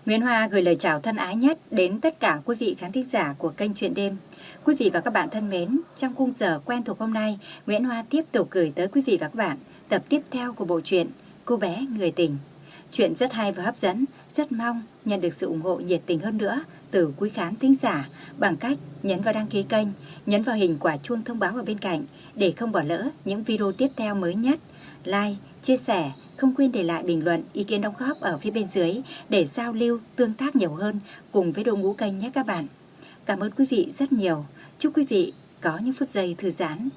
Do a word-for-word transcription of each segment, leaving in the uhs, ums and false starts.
Nguyễn Hoa gửi lời chào thân ái nhất đến tất cả quý vị khán thính giả của kênh Chuyện Đêm. Quý vị và các bạn thân mến, trong khung giờ quen thuộc hôm nay, Nguyễn Hoa tiếp tục gửi tới quý vị và các bạn tập tiếp theo của bộ truyện Cô bé người tình. Chuyện rất hay và hấp dẫn, rất mong nhận được sự ủng hộ nhiệt tình hơn nữa từ quý khán thính giả bằng cách nhấn vào đăng ký kênh, nhấn vào hình quả chuông thông báo ở bên cạnh để không bỏ lỡ những video tiếp theo mới nhất. Like, chia sẻ, không quên để lại bình luận, ý kiến đóng góp ở phía bên dưới để giao lưu, tương tác nhiều hơn cùng với đội ngũ kênh nhé các bạn. Cảm ơn quý vị rất nhiều. Chúc quý vị có những phút giây thư giãn.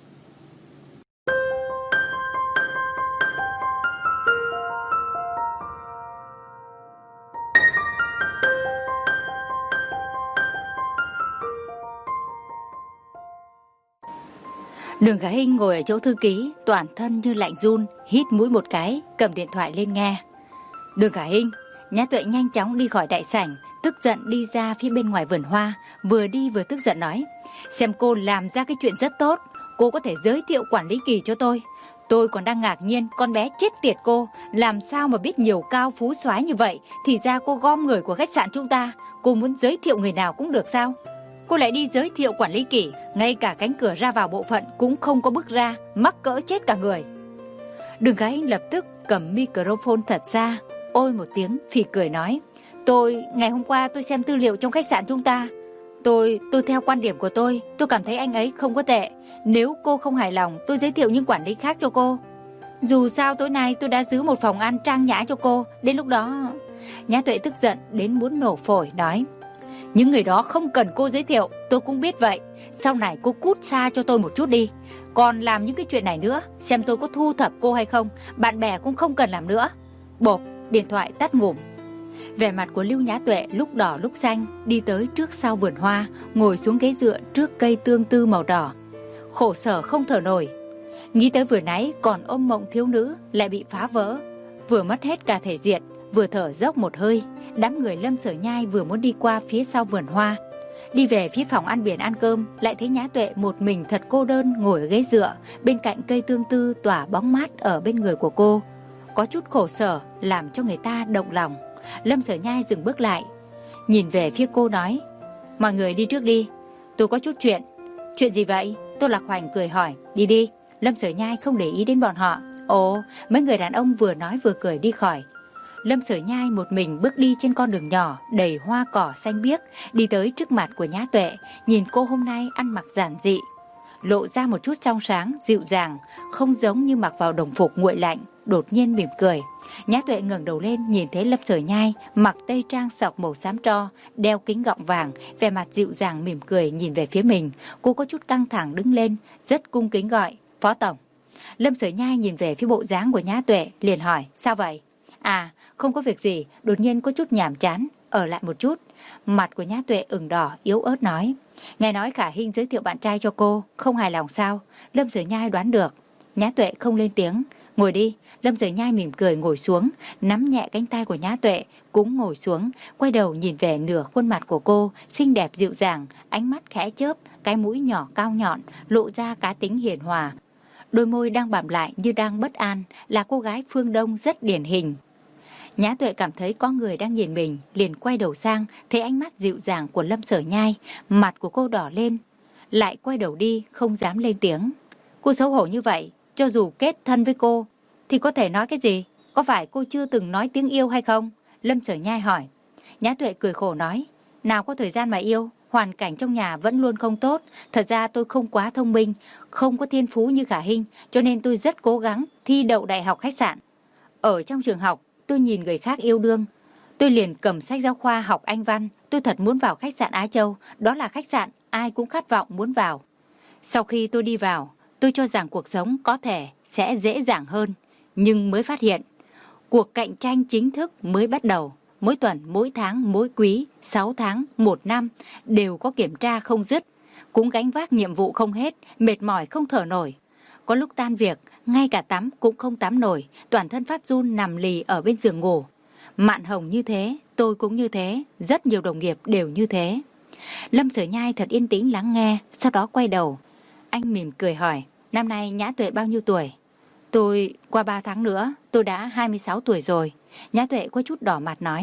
Đường Khả Hinh ngồi ở chỗ thư ký, toàn thân như lạnh run, hít mũi một cái, cầm điện thoại lên nghe. Đường Khả Hinh, Nhã Tuệ nhanh chóng đi khỏi đại sảnh, tức giận đi ra phía bên ngoài vườn hoa, vừa đi vừa tức giận nói: xem cô làm ra cái chuyện rất tốt, cô có thể giới thiệu quản lý Kỳ cho tôi. Tôi còn đang ngạc nhiên con bé chết tiệt cô, làm sao mà biết nhiều cao phú soái như vậy, thì ra cô gom người của khách sạn chúng ta, cô muốn giới thiệu người nào cũng được sao? Cô lại đi giới thiệu quản lý Kỳ, ngay cả cánh cửa ra vào bộ phận cũng không có bước ra, mắc cỡ chết cả người. Đường Khả Hinh lập tức cầm microphone thật xa, ôi một tiếng phì cười nói: Tôi, ngày hôm qua tôi xem tư liệu trong khách sạn chúng ta. Tôi, tôi theo quan điểm của tôi, tôi cảm thấy anh ấy không có tệ. Nếu cô không hài lòng, tôi giới thiệu những quản lý khác cho cô. Dù sao tối nay tôi đã giữ một phòng ăn trang nhã cho cô, đến lúc đó... Nhã Tuệ tức giận đến muốn nổ phổi nói: những người đó không cần cô giới thiệu, tôi cũng biết vậy. Sau này cô cút xa cho tôi một chút đi. Còn làm những cái chuyện này nữa, xem tôi có thu thập cô hay không. Bạn bè cũng không cần làm nữa. Bộp, điện thoại tắt ngủm. Vẻ mặt của Lưu Nhã Tuệ lúc đỏ lúc xanh, đi tới trước sau vườn hoa, ngồi xuống ghế dựa trước cây tương tư màu đỏ. Khổ sở không thở nổi. Nghĩ tới vừa nãy còn ôm mộng thiếu nữ lại bị phá vỡ, vừa mất hết cả thể diện, vừa thở dốc một hơi. Đám người Lâm Sở Nhai vừa muốn đi qua phía sau vườn hoa, đi về phía phòng ăn biển ăn cơm, lại thấy Nhã Tuệ một mình thật cô đơn ngồi ở ghế dựa, bên cạnh cây tương tư tỏa bóng mát ở bên người của cô. Có chút khổ sở làm cho người ta động lòng. Lâm Sở Nhai dừng bước lại, nhìn về phía cô nói: mọi người đi trước đi, tôi có chút chuyện. Chuyện gì vậy? Tô Lạc Hoành cười hỏi. Đi đi. Lâm Sở Nhai không để ý đến bọn họ. Ồ, mấy người đàn ông vừa nói vừa cười đi khỏi. Lâm Sở Nhai một mình bước đi trên con đường nhỏ đầy hoa cỏ xanh biếc, đi tới trước mặt của Nhã Tuệ, nhìn cô hôm nay ăn mặc giản dị, lộ ra một chút trong sáng, dịu dàng, không giống như mặc vào đồng phục nguội lạnh, đột nhiên mỉm cười. Nhã Tuệ ngẩng đầu lên nhìn thấy Lâm Sở Nhai mặc tây trang sọc màu xám tro, đeo kính gọng vàng, vẻ mặt dịu dàng mỉm cười nhìn về phía mình. Cô có chút căng thẳng đứng lên, rất cung kính gọi: Phó tổng. Lâm Sở Nhai nhìn về phía bộ dáng của Nhã Tuệ, liền hỏi: sao vậy? À, không có việc gì, đột nhiên có chút nhàm chán, ở lại một chút. Mặt của Nhã Tuệ ửng đỏ, yếu ớt nói: nghe nói Khả Hinh giới thiệu bạn trai cho cô, không hài lòng sao? Lâm Sở Nhai đoán được. Nhã Tuệ không lên tiếng. Ngồi đi. Lâm Sở Nhai mỉm cười ngồi xuống, nắm nhẹ cánh tay của Nhã Tuệ, cũng ngồi xuống, quay đầu nhìn về nửa khuôn mặt của cô, xinh đẹp dịu dàng, ánh mắt khẽ chớp, cái mũi nhỏ cao nhọn, lộ ra cá tính hiền hòa. Đôi môi đang bặm lại như đang bất an, là cô gái phương Đông rất điển hình. Nhã Tuệ cảm thấy có người đang nhìn mình, liền quay đầu sang, thấy ánh mắt dịu dàng của Lâm Sở Nhai, mặt của cô đỏ lên, lại quay đầu đi, không dám lên tiếng. Cô xấu hổ như vậy, cho dù kết thân với cô, thì có thể nói cái gì? Có phải cô chưa từng nói tiếng yêu hay không? Lâm Sở Nhai hỏi. Nhã Tuệ cười khổ nói: nào có thời gian mà yêu, hoàn cảnh trong nhà vẫn luôn không tốt. Thật ra tôi không quá thông minh, không có thiên phú như Khả Hinh, cho nên tôi rất cố gắng thi đậu đại học khách sạn. Ở trong trường học, tôi nhìn người khác yêu đương, tôi liền cầm sách giáo khoa học Anh văn. Tôi thật muốn vào khách sạn Á Châu, đó là khách sạn ai cũng khát vọng muốn vào. Sau khi tôi đi vào, tôi cho rằng cuộc sống có thể sẽ dễ dàng hơn, nhưng mới phát hiện cuộc cạnh tranh chính thức mới bắt đầu. Mỗi tuần, mỗi tháng, mỗi quý, sáu tháng, một năm đều có kiểm tra không dứt, cũng gánh vác nhiệm vụ không hết, mệt mỏi không thở nổi. Có lúc tan việc, ngay cả tắm cũng không tắm nổi, toàn thân phát run nằm lì ở bên giường ngủ. Mạn Hồng như thế, tôi cũng như thế, rất nhiều đồng nghiệp đều như thế. Lâm Sở Nhai thật yên tĩnh lắng nghe, sau đó quay đầu. Anh mỉm cười hỏi: năm nay Nhã Tuệ bao nhiêu tuổi? Tôi, qua ba tháng nữa, tôi đã hai mươi sáu tuổi rồi. Nhã Tuệ có chút đỏ mặt nói: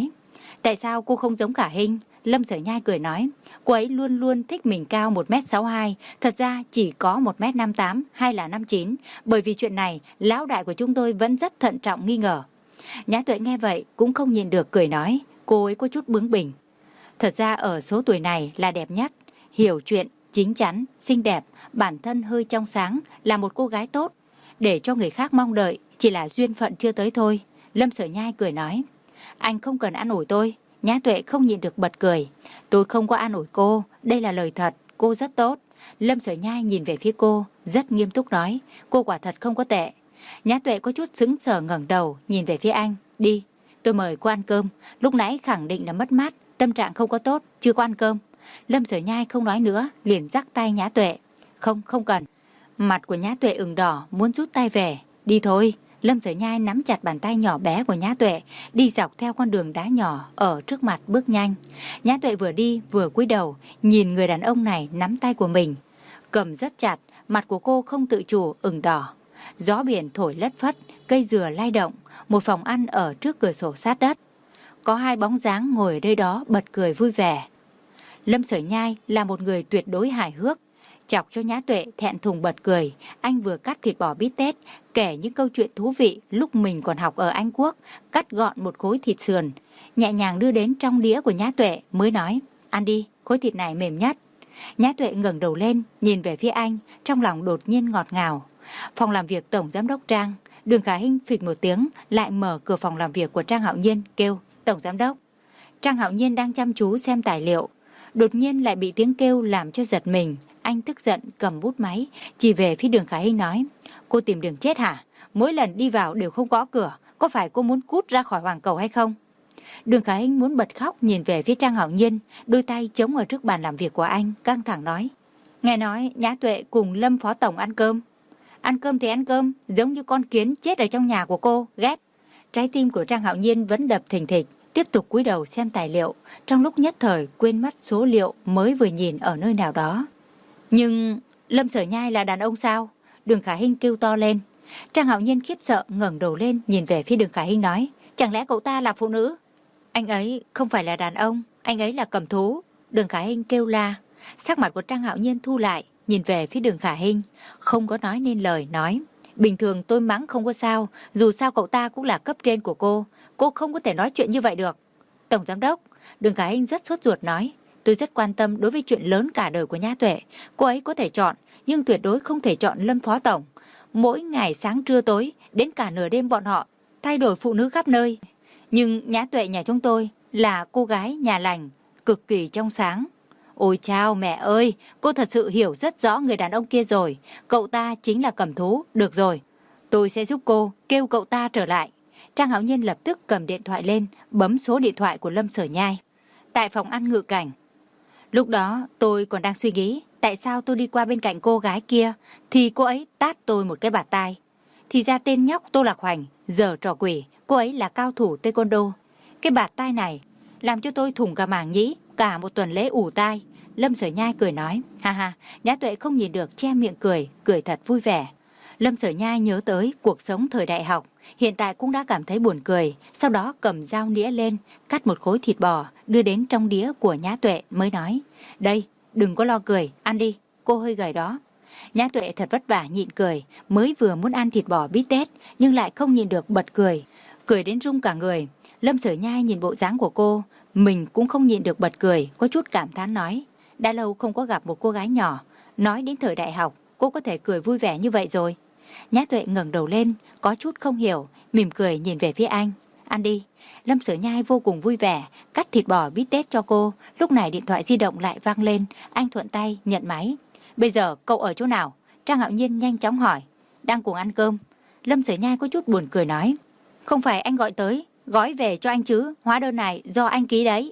Tại sao cô không giống Khả Hinh? Lâm Sở Nhai cười nói. Cô ấy luôn luôn thích mình cao một mét sáu mươi hai, thật ra chỉ có một mét năm mươi tám hay là năm mươi chín. Bởi vì chuyện này, lão đại của chúng tôi vẫn rất thận trọng nghi ngờ. Nhã Tuệ nghe vậy cũng không nhìn được cười nói. Cô ấy có chút bướng bỉnh. Thật ra ở số tuổi này là đẹp nhất. Hiểu chuyện, chín chắn, xinh đẹp, bản thân hơi trong sáng, là một cô gái tốt. Để cho người khác mong đợi, chỉ là duyên phận chưa tới thôi. Lâm Sở Nhai cười nói. Anh không cần an ủi tôi. Nhã Tuệ không nhịn được bật cười. Tôi không có an ủi cô, đây là lời thật, cô rất tốt. Lâm Sở Nhai nhìn về phía cô, rất nghiêm túc nói. Cô quả thật không có tệ. Nhã Tuệ có chút sững sờ ngẩng đầu, nhìn về phía anh. Đi, tôi mời cô ăn cơm. Lúc nãy khẳng định là mất mát, tâm trạng không có tốt, chưa có ăn cơm. Lâm Sở Nhai không nói nữa, liền dắt tay Nhã Tuệ. Không, không cần. Mặt của Nhã Tuệ ửng đỏ, muốn rút tay về. Đi thôi. Lâm Sở Nhai nắm chặt bàn tay nhỏ bé của Nhã Tuệ, đi dọc theo con đường đá nhỏ ở trước mặt bước nhanh. Nhã Tuệ vừa đi vừa cúi đầu, nhìn người đàn ông này nắm tay của mình. Cầm rất chặt, mặt của cô không tự chủ ửng đỏ. Gió biển thổi lất phất, cây dừa lay động, một phòng ăn ở trước cửa sổ sát đất. Có hai bóng dáng ngồi ở đây đó bật cười vui vẻ. Lâm Sở Nhai là một người tuyệt đối hài hước, chọc cho Nhã Tuệ thẹn thùng bật cười. Anh vừa cắt thịt bò bít tết, kể những câu chuyện thú vị lúc mình còn học ở Anh Quốc, cắt gọn một khối thịt sườn, nhẹ nhàng đưa đến trong đĩa của Nhã Tuệ mới nói, ăn đi, khối thịt này mềm nhất. Nhã Tuệ ngẩng đầu lên, nhìn về phía anh, trong lòng đột nhiên ngọt ngào. Phòng làm việc Tổng Giám đốc Trang, Đường Khả Hinh phịch một tiếng, lại mở cửa phòng làm việc của Trang Hạo Nhiên, kêu, Tổng Giám đốc. Trang Hạo Nhiên đang chăm chú xem tài liệu, đột nhiên lại bị tiếng kêu làm cho giật mình. Anh tức giận cầm bút máy, chỉ về phía Đường Khả Hinh nói, cô tìm đường chết hả? Mỗi lần đi vào đều không có cửa, có phải cô muốn cút ra khỏi hoàng cầu hay không? Đường Khả Hinh muốn bật khóc, nhìn về phía Trang Hạo Nhiên, đôi tay chống ở trước bàn làm việc của anh, căng thẳng nói, nghe nói Nhã Tuệ cùng Lâm Phó Tổng ăn cơm. Ăn cơm thì ăn cơm, giống như con kiến chết ở trong nhà của cô, ghét. Trái tim của Trang Hạo Nhiên vẫn đập thình thịch, tiếp tục cúi đầu xem tài liệu, trong lúc nhất thời quên mất số liệu mới vừa nhìn ở nơi nào đó. Nhưng Lâm Sở Nhai là đàn ông sao? Đường Khả Hinh kêu to lên. Trang Hạo Nhiên khiếp sợ ngẩng đầu lên, nhìn về phía Đường Khả Hinh nói, chẳng lẽ cậu ta là phụ nữ? Anh ấy không phải là đàn ông, anh ấy là cầm thú. Đường Khả Hinh kêu la. Sắc mặt của Trang Hạo Nhiên thu lại, nhìn về phía Đường Khả Hinh, không có nói nên lời, nói, bình thường tôi mắng không có sao, dù sao cậu ta cũng là cấp trên của cô, cô không có thể nói chuyện như vậy được. Tổng Giám đốc, Đường Khả Hinh rất sốt ruột nói, tôi rất quan tâm đối với chuyện lớn cả đời của Nhã Tuệ, cô ấy có thể chọn, nhưng tuyệt đối không thể chọn Lâm Phó Tổng. Mỗi ngày sáng trưa tối, đến cả nửa đêm bọn họ thay đổi phụ nữ khắp nơi. Nhưng Nhã Tuệ nhà chúng tôi là cô gái nhà lành, cực kỳ trong sáng. Ôi chao mẹ ơi, cô thật sự hiểu rất rõ người đàn ông kia rồi. Cậu ta chính là cầm thú, được rồi. Tôi sẽ giúp cô kêu cậu ta trở lại. Trang Hạo Nhiên lập tức cầm điện thoại lên, bấm số điện thoại của Lâm Sở Nhai. Tại phòng ăn Ngự Cảnh. Lúc đó tôi còn đang suy nghĩ, tại sao tôi đi qua bên cạnh cô gái kia, thì cô ấy tát tôi một cái bạt tai. Thì ra tên nhóc Tô Lạc Hoành, giờ trò quỷ, cô ấy là cao thủ taekwondo. Cái bạt tai này làm cho tôi thủng cả màng nhĩ, cả một tuần lễ ủ tai. Lâm Sở Nhai cười nói, ha ha, Nhã Tuệ không nhìn được che miệng cười, cười thật vui vẻ. Lâm Sở Nhai nhớ tới cuộc sống thời đại học, hiện tại cũng đã cảm thấy buồn cười, sau đó cầm dao nĩa lên, cắt một khối thịt bò, đưa đến trong đĩa của Nhã Tuệ mới nói, đây, đừng có lo cười, ăn đi, cô hơi gầy đó. Nhã Tuệ thật vất vả nhịn cười, mới vừa muốn ăn thịt bò bít tết, nhưng lại không nhịn được bật cười, cười đến rung cả người. Lâm Sở Nhai nhìn bộ dáng của cô, mình cũng không nhịn được bật cười, có chút cảm thán nói, đã lâu không có gặp một cô gái nhỏ, nói đến thời đại học, cô có thể cười vui vẻ như vậy rồi. Nhã Tuệ ngẩng đầu lên, có chút không hiểu, mỉm cười nhìn về phía anh, ăn đi. Lâm Sở Nhai vô cùng vui vẻ, cắt thịt bò bít tết cho cô. Lúc này điện thoại di động lại vang lên, anh thuận tay nhận máy. Bây giờ cậu ở chỗ nào? Trang Hạo Nhiên nhanh chóng hỏi. Đang cùng ăn cơm. Lâm Sở Nhai có chút buồn cười nói, không phải anh gọi tới, gói về cho anh chứ, hóa đơn này do anh ký đấy.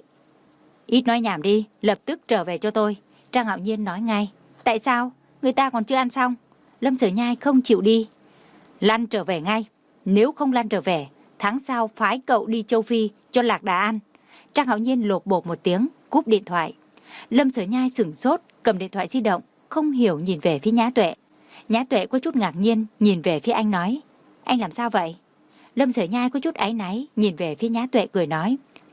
Ít nói nhảm đi, lập tức trở về cho tôi. Trang Hạo Nhiên nói ngay. Tại sao? Người ta còn chưa ăn xong. Lâm Sở Nhai không chịu đi. Lăn trở về ngay. Nếu không lăn trở về, tháng sau phái cậu đi châu Phi cho lạc đà ăn. Trang Hạo Nhiên lột bột một tiếng, cúp điện thoại. Lâm Sở Nhai sửng sốt, cầm điện thoại di động, không hiểu nhìn về phía Nhã Tuệ. Nhã Tuệ có chút ngạc nhiên, nhìn về phía anh, nói, anh làm sao vậy? Lâm Sở Nhai có chút áy náy, nhìn về phía Nhã Tuệ cười nói,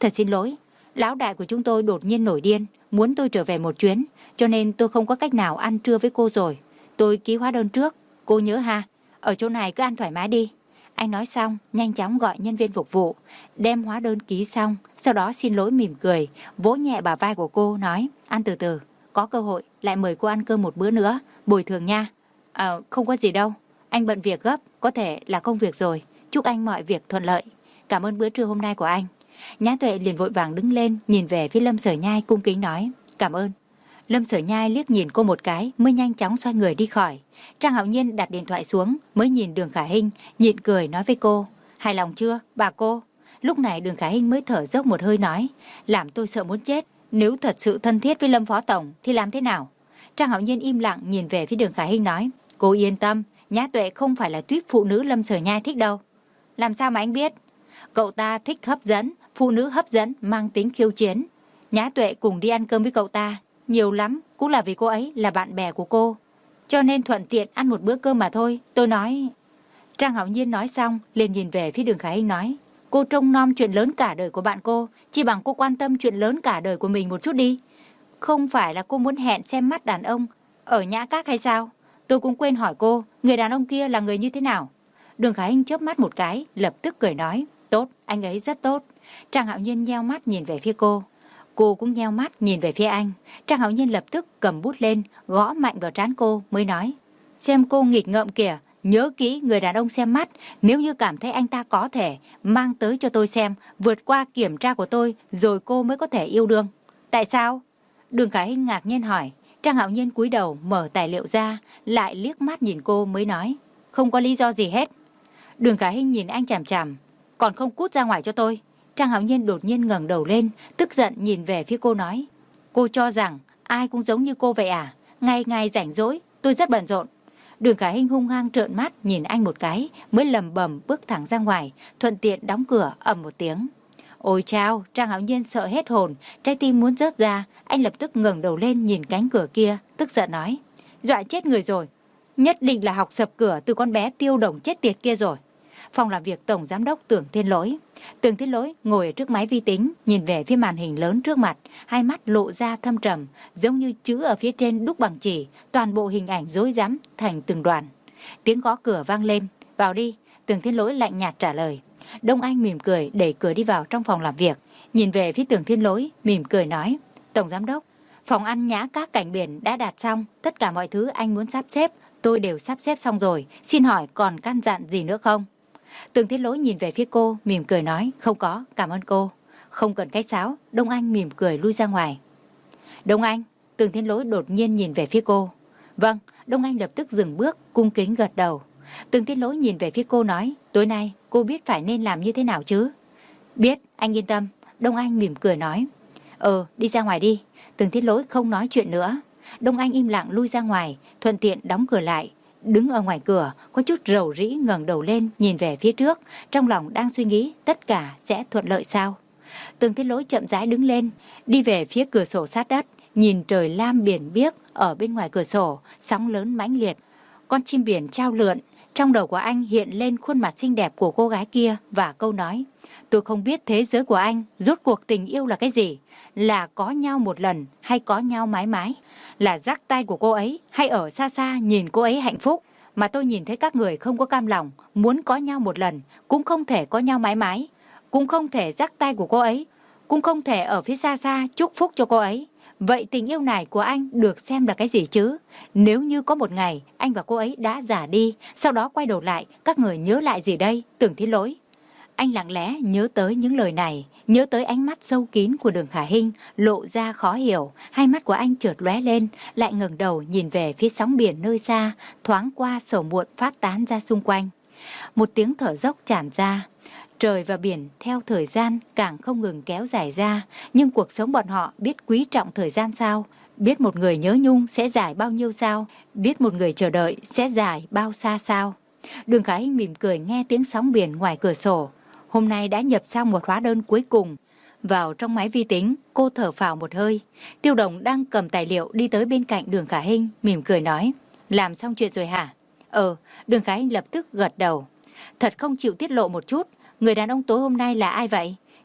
Thật xin lỗi, lão đại của chúng tôi đột nhiên nổi điên, muốn tôi trở về một chuyến, cho nên tôi không có cách nào ăn trưa với cô rồi. Tôi ký hóa đơn trước, cô nhớ ha, ở chỗ này cứ ăn thoải mái đi. Anh nói xong, nhanh chóng gọi nhân viên phục vụ, đem hóa đơn ký xong, sau đó xin lỗi mỉm cười, vỗ nhẹ bả vai của cô, nói, ăn từ từ, có cơ hội lại mời cô ăn cơm một bữa nữa, bồi thường nha. À, không có gì đâu, anh bận việc gấp, có thể là công việc rồi, chúc anh mọi việc thuận lợi. Cảm ơn bữa trưa hôm nay của anh. Nhã Tuệ liền vội vàng đứng lên, nhìn về phía Lâm Sở Nhai cung kính nói, cảm ơn. Lâm Sở Nhai liếc nhìn cô một cái mới nhanh chóng xoay người đi khỏi. Trang Hạo Nhiên đặt điện thoại xuống mới nhìn Đường Khả Hinh, nhịn cười nói với cô, hài lòng chưa bà cô? Lúc này Đường Khả Hinh mới thở dốc một hơi nói, làm tôi sợ muốn chết, nếu thật sự thân thiết với Lâm Phó Tổng thì làm thế nào? Trang Hạo Nhiên im lặng nhìn về phía Đường Khả Hinh nói, cô yên tâm, Nhã Tuệ không phải là tuýp phụ nữ Lâm Sở Nhai thích đâu. Làm sao mà anh biết? Cậu ta thích hấp dẫn, phụ nữ hấp dẫn mang tính khiêu chiến. Nhã Tuệ cùng đi ăn cơm với cậu ta, nhiều lắm cũng là vì cô ấy là bạn bè của cô, cho nên thuận tiện ăn một bữa cơm mà thôi. Tôi nói. Trang Hạo Nhiên nói xong liền nhìn về phía Đường Khả Hinh nói, cô trông nom chuyện lớn cả đời của bạn cô, chỉ bằng cô quan tâm chuyện lớn cả đời của mình một chút đi. Không phải là cô muốn hẹn xem mắt đàn ông ở Nhã Các hay sao? Tôi cũng quên hỏi cô, người đàn ông kia là người như thế nào? Đường Khả Hinh chớp mắt một cái, lập tức cười nói, tốt, anh ấy rất tốt. Trang Hạo Nhiên nheo mắt nhìn về phía cô. Cô cũng nheo mắt nhìn về phía anh. Trang Hạo Nhiên lập tức cầm bút lên, gõ mạnh vào trán cô mới nói, xem cô nghịch ngợm kìa, nhớ kỹ người đàn ông xem mắt, nếu như cảm thấy anh ta có thể, mang tới cho tôi xem, vượt qua kiểm tra của tôi, rồi cô mới có thể yêu đương. Tại sao? Đường Khả Hinh ngạc nhiên hỏi. Trang Hạo Nhiên cúi đầu mở tài liệu ra, lại liếc mắt nhìn cô mới nói, không có lý do gì hết. Đường Khả Hinh nhìn anh chằm chằm, còn không cút ra ngoài cho tôi. Trang Hạo Nhiên đột nhiên ngẩng đầu lên, tức giận nhìn về phía cô nói, cô cho rằng ai cũng giống như cô vậy à? Ngày ngày rảnh rỗi, tôi rất bận rộn. Đường Khả Hinh hung hăng trợn mắt nhìn anh một cái, mới lầm bầm bước thẳng ra ngoài, thuận tiện đóng cửa ầm một tiếng. Ôi chao, Trang Hạo Nhiên sợ hết hồn, trái tim muốn rớt ra. Anh lập tức ngẩng đầu lên nhìn cánh cửa kia, tức giận nói, dọa chết người rồi, nhất định là học sập cửa từ con bé Tiêu Đồng chết tiệt kia rồi. Phòng làm việc Tổng Giám đốc Tưởng Thiên Lỗi. Tưởng Thiên Lỗi ngồi ở trước máy vi tính, nhìn về phía màn hình lớn trước mặt, hai mắt lộ ra thâm trầm, giống như chữ ở phía trên đúc bằng chỉ, toàn bộ hình ảnh rối rắm thành từng đoàn. Tiếng gõ cửa vang lên, vào đi. Tưởng Thiên Lỗi lạnh nhạt trả lời. Đông Anh mỉm cười đẩy cửa đi vào trong phòng làm việc, nhìn về phía Tưởng Thiên Lỗi, mỉm cười nói, Tổng Giám đốc, phòng ăn Nhã Các Cảnh Biển đã đạt xong, tất cả mọi thứ anh muốn sắp xếp, tôi đều sắp xếp xong rồi, xin hỏi còn căn dặn gì nữa không? Tưởng Thiên Lỗi nhìn về phía cô, mỉm cười nói, không có, cảm ơn cô. Không cần khách sáo. Đông Anh mỉm cười lui ra ngoài. Đông Anh. Tưởng Thiên Lỗi đột nhiên nhìn về phía cô. Vâng. Đông Anh lập tức dừng bước, cung kính gật đầu. Tưởng Thiên Lỗi nhìn về phía cô nói, tối nay cô biết phải nên làm như thế nào chứ? Biết, anh yên tâm. Đông Anh mỉm cười nói. Ờ, đi ra ngoài đi. Tưởng Thiên Lỗi không nói chuyện nữa. Đông Anh im lặng lui ra ngoài, thuận tiện đóng cửa lại. Đứng ở ngoài cửa, có chút rầu rĩ ngẩng đầu lên nhìn về phía trước, trong lòng đang suy nghĩ tất cả sẽ thuận lợi sao. Tưởng Thiên Lỗi chậm rãi đứng lên, đi về phía cửa sổ sát đất, nhìn trời lam biển biếc ở bên ngoài cửa sổ, sóng lớn mãnh liệt. Con chim biển trao lượn, trong đầu của anh hiện lên khuôn mặt xinh đẹp của cô gái kia và câu nói, tôi không biết thế giới của anh, rốt cuộc tình yêu là cái gì? Là có nhau một lần hay có nhau mãi mãi? Là dắt tay của cô ấy hay ở xa xa nhìn cô ấy hạnh phúc? Mà tôi nhìn thấy các người không có cam lòng, muốn có nhau một lần, cũng không thể có nhau mãi mãi, cũng không thể dắt tay của cô ấy, cũng không thể ở phía xa xa chúc phúc cho cô ấy. Vậy tình yêu này của anh được xem là cái gì chứ? Nếu như có một ngày anh và cô ấy đã già đi, sau đó quay đầu lại, các người nhớ lại gì đây? Tưởng Thiên Lỗi. Anh lặng lẽ nhớ tới những lời này, nhớ tới ánh mắt sâu kín của Đường Khả Hinh lộ ra khó hiểu, hai mắt của anh chợt lóe lên, lại ngẩng đầu nhìn về phía sóng biển nơi xa, thoáng qua sầu muộn phát tán ra xung quanh. Một tiếng thở dốc tràn ra. Trời và biển theo thời gian càng không ngừng kéo dài ra, nhưng cuộc sống bọn họ biết quý trọng thời gian sao? Biết một người nhớ nhung sẽ dài bao nhiêu sao? Biết một người chờ đợi sẽ dài bao xa sao? Đường Khả Hinh mỉm cười nghe tiếng sóng biển ngoài cửa sổ. Hôm nay đã nhập xong một hóa đơn cuối cùng. Vào trong máy vi tính, cô thở phào một hơi. Tiêu Đồng đang cầm tài liệu đi tới bên cạnh Đường Khả Hinh, mỉm cười nói, làm xong chuyện rồi hả? Ờ, Đường Khả Hinh lập tức gật đầu. Thật không chịu tiết lộ một chút, người đàn ông tối hôm nay là ai vậy?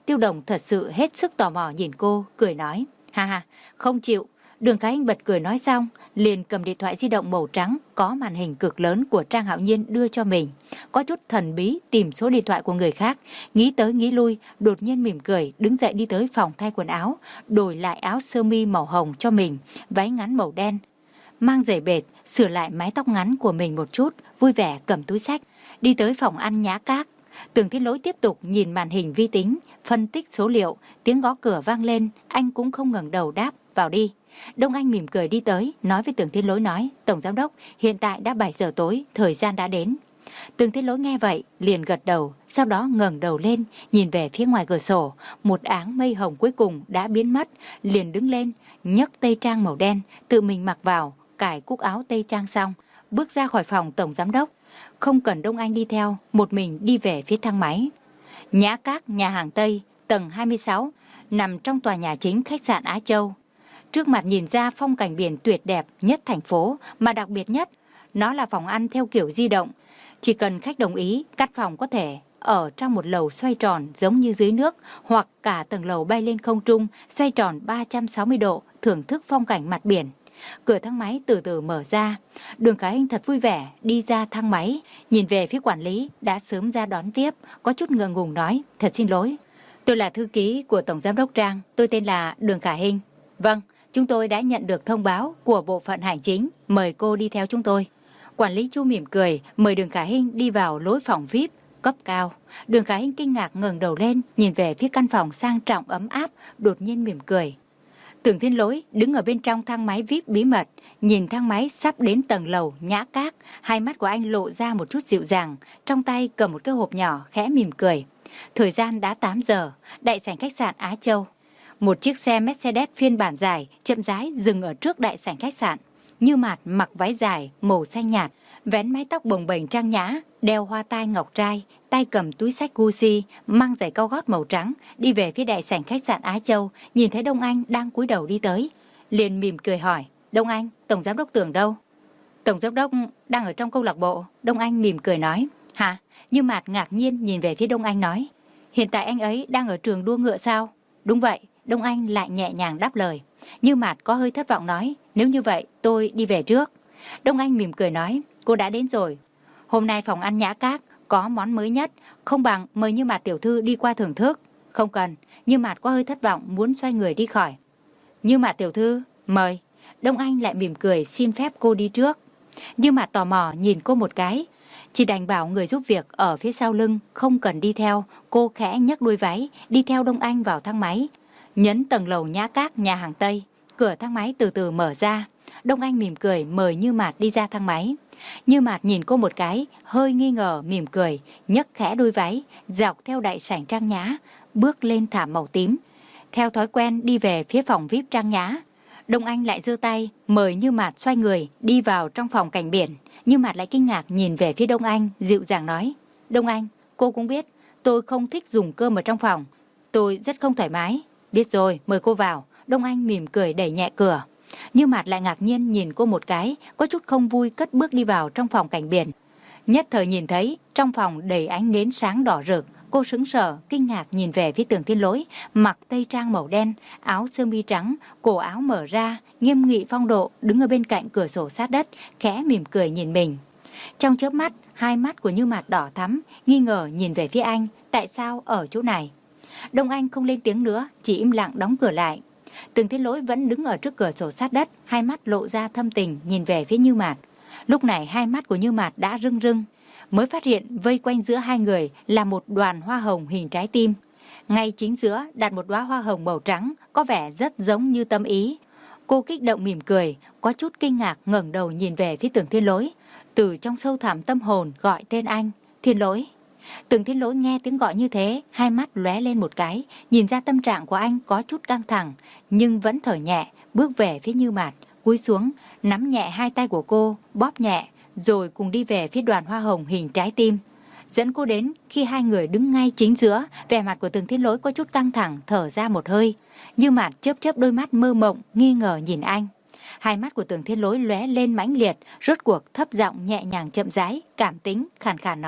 Tiêu Đồng thật sự hết sức tò mò nhìn cô, cười nói, ha ha, không chịu. Đường Khả Hinh bật cười nói xong, liền cầm điện thoại di động màu trắng có màn hình cực lớn của Trang Hạo Nhiên đưa cho mình. Có chút thần bí tìm số điện thoại của người khác, nghĩ tới nghĩ lui, đột nhiên mỉm cười, đứng dậy đi tới phòng thay quần áo, đổi lại áo sơ mi màu hồng cho mình, váy ngắn màu đen, mang giày bệt, sửa lại mái tóc ngắn của mình một chút, vui vẻ cầm túi xách, đi tới phòng ăn Nhã Các. Tưởng Thiên Lỗi tiếp tục nhìn màn hình vi tính, phân tích số liệu, tiếng gõ cửa vang lên, anh cũng không ngẩng đầu đáp, vào đi. Đông Anh mỉm cười đi tới, nói với Tưởng Thiên Lỗi nói, Tổng Giám Đốc, hiện tại đã bảy giờ tối, thời gian đã đến. Tưởng Thiên Lỗi nghe vậy, liền gật đầu, sau đó ngẩng đầu lên, nhìn về phía ngoài cửa sổ, một áng mây hồng cuối cùng đã biến mất, liền đứng lên, nhấc tây trang màu đen, tự mình mặc vào, cài cúc áo tây trang xong, bước ra khỏi phòng Tổng Giám Đốc, không cần Đông Anh đi theo, một mình đi về phía thang máy. Nhã Các nhà hàng Tây, tầng hai mươi sáu, nằm trong tòa nhà chính khách sạn Á Châu. Trước mặt nhìn ra phong cảnh biển tuyệt đẹp nhất thành phố, mà đặc biệt nhất, nó là phòng ăn theo kiểu di động. Chỉ cần khách đồng ý, căn phòng có thể ở trong một lầu xoay tròn giống như dưới nước, hoặc cả tầng lầu bay lên không trung, xoay tròn ba trăm sáu mươi độ, thưởng thức phong cảnh mặt biển. Cửa thang máy từ từ mở ra, Đường Khả Hinh thật vui vẻ đi ra thang máy, nhìn về phía quản lý đã sớm ra đón tiếp, có chút ngượng ngùng nói, thật xin lỗi, tôi là thư ký của Tổng Giám Đốc Trang, tôi tên là Đường Khả Hinh. Vâng, chúng tôi đã nhận được thông báo của bộ phận hành chính, mời cô đi theo chúng tôi. Quản lý Chu mỉm cười, mời Đường Khả Hinh đi vào lối phòng vi ai pi cấp cao. Đường Khả Hinh kinh ngạc ngẩng đầu lên, nhìn về phía căn phòng sang trọng ấm áp, đột nhiên mỉm cười. Tưởng Thiên Lỗi đứng ở bên trong thang máy vi ai pi bí mật, nhìn thang máy sắp đến tầng lầu Nhã Các, hai mắt của anh lộ ra một chút dịu dàng, trong tay cầm một cái hộp nhỏ khẽ mỉm cười. Thời gian đã tám giờ, đại sảnh khách sạn Á Châu. Một chiếc xe Mercedes phiên bản dài chậm rãi dừng ở trước đại sảnh khách sạn. Như Mạt mặc váy dài màu xanh nhạt, vén mái tóc bồng bềnh trang nhã, đeo hoa tai ngọc trai, tay cầm túi xách Gucci, mang giày cao gót màu trắng, đi về phía đại sảnh khách sạn Á Châu. Nhìn thấy Đông Anh đang cúi đầu đi tới, liền mỉm cười hỏi, Đông Anh, Tổng Giám Đốc Tưởng đâu? Tổng Giám Đốc đang ở trong câu lạc bộ. Đông Anh mỉm cười nói. Hả? Như Mạt ngạc nhiên nhìn về phía Đông Anh nói, hiện tại anh ấy đang ở trường đua ngựa sao? Đúng vậy. Đông Anh lại nhẹ nhàng đáp lời. Như Mạt có hơi thất vọng nói, nếu như vậy tôi đi về trước. Đông Anh mỉm cười nói, cô đã đến rồi. Hôm nay phòng ăn Nhã Các có món mới nhất, không bằng mời Như Mạt tiểu thư đi qua thưởng thức. Không cần. Như Mạt có hơi thất vọng muốn xoay người đi khỏi. Như Mạt tiểu thư, mời. Đông Anh lại mỉm cười xin phép cô đi trước. Như Mạt tò mò nhìn cô một cái, chỉ đành bảo người giúp việc ở phía sau lưng không cần đi theo. Cô khẽ nhấc đuôi váy đi theo Đông Anh vào thang máy, nhấn tầng lầu Nhã Các nhà hàng Tây. Cửa thang máy từ từ mở ra, Đông Anh mỉm cười mời Như Mạt đi ra thang máy. Như Mạt nhìn cô một cái, hơi nghi ngờ mỉm cười, nhấc khẽ đuôi váy, dọc theo đại sảnh trang nhã, bước lên thảm màu tím. Theo thói quen đi về phía phòng vi ai pi trang nhã. Đông Anh lại giơ tay mời Như Mạt xoay người đi vào trong phòng cảnh biển. Như Mạt lại kinh ngạc nhìn về phía Đông Anh, dịu dàng nói, Đông Anh, cô cũng biết tôi không thích dùng cơm ở trong phòng, tôi rất không thoải mái. Biết rồi, mời cô vào. Đông Anh mỉm cười đẩy nhẹ cửa. Như Mạt lại ngạc nhiên nhìn cô một cái, có chút không vui cất bước đi vào trong phòng cảnh biển. Nhất thời nhìn thấy trong phòng đầy ánh nến sáng đỏ rực, cô sững sờ kinh ngạc nhìn về phía Tưởng Thiên Lỗi, mặc tây trang màu đen, áo sơ mi trắng, cổ áo mở ra, nghiêm nghị phong độ, đứng ở bên cạnh cửa sổ sát đất, khẽ mỉm cười nhìn mình. Trong chớp mắt, hai mắt của Như Mạt đỏ thắm, nghi ngờ nhìn về phía anh, tại sao ở chỗ này? Đông Anh không lên tiếng nữa, chỉ im lặng đóng cửa lại. Tưởng Thiên Lỗi vẫn đứng ở trước cửa sổ sát đất, hai mắt lộ ra thâm tình nhìn về phía Như Mạt. Lúc này hai mắt của Như Mạt đã rưng rưng, mới phát hiện vây quanh giữa hai người là một đoàn hoa hồng hình trái tim. Ngay chính giữa đặt một đóa hoa hồng màu trắng, có vẻ rất giống như tâm ý. Cô kích động mỉm cười, có chút kinh ngạc ngẩng đầu nhìn về phía Tưởng Thiên Lỗi, từ trong sâu thẳm tâm hồn gọi tên anh, Thiên Lỗi. Tưởng Thiên Lỗi nghe tiếng gọi như thế, hai mắt lóe lên một cái, nhìn ra tâm trạng của anh có chút căng thẳng, nhưng vẫn thở nhẹ, bước về phía Như Mạt, cúi xuống, nắm nhẹ hai tay của cô, bóp nhẹ, rồi cùng đi về phía đoàn hoa hồng hình trái tim. Dẫn cô đến khi hai người đứng ngay chính giữa, vẻ mặt của Tưởng Thiên Lỗi có chút căng thẳng, thở ra một hơi. Như Mạt chớp chớp đôi mắt mơ mộng, nghi ngờ nhìn anh. Hai mắt của Tưởng Thiên Lỗi lóe lên mãnh liệt, rốt cuộc thấp giọng nhẹ nhàng chậm rãi, cảm tính, khàn khàn nói: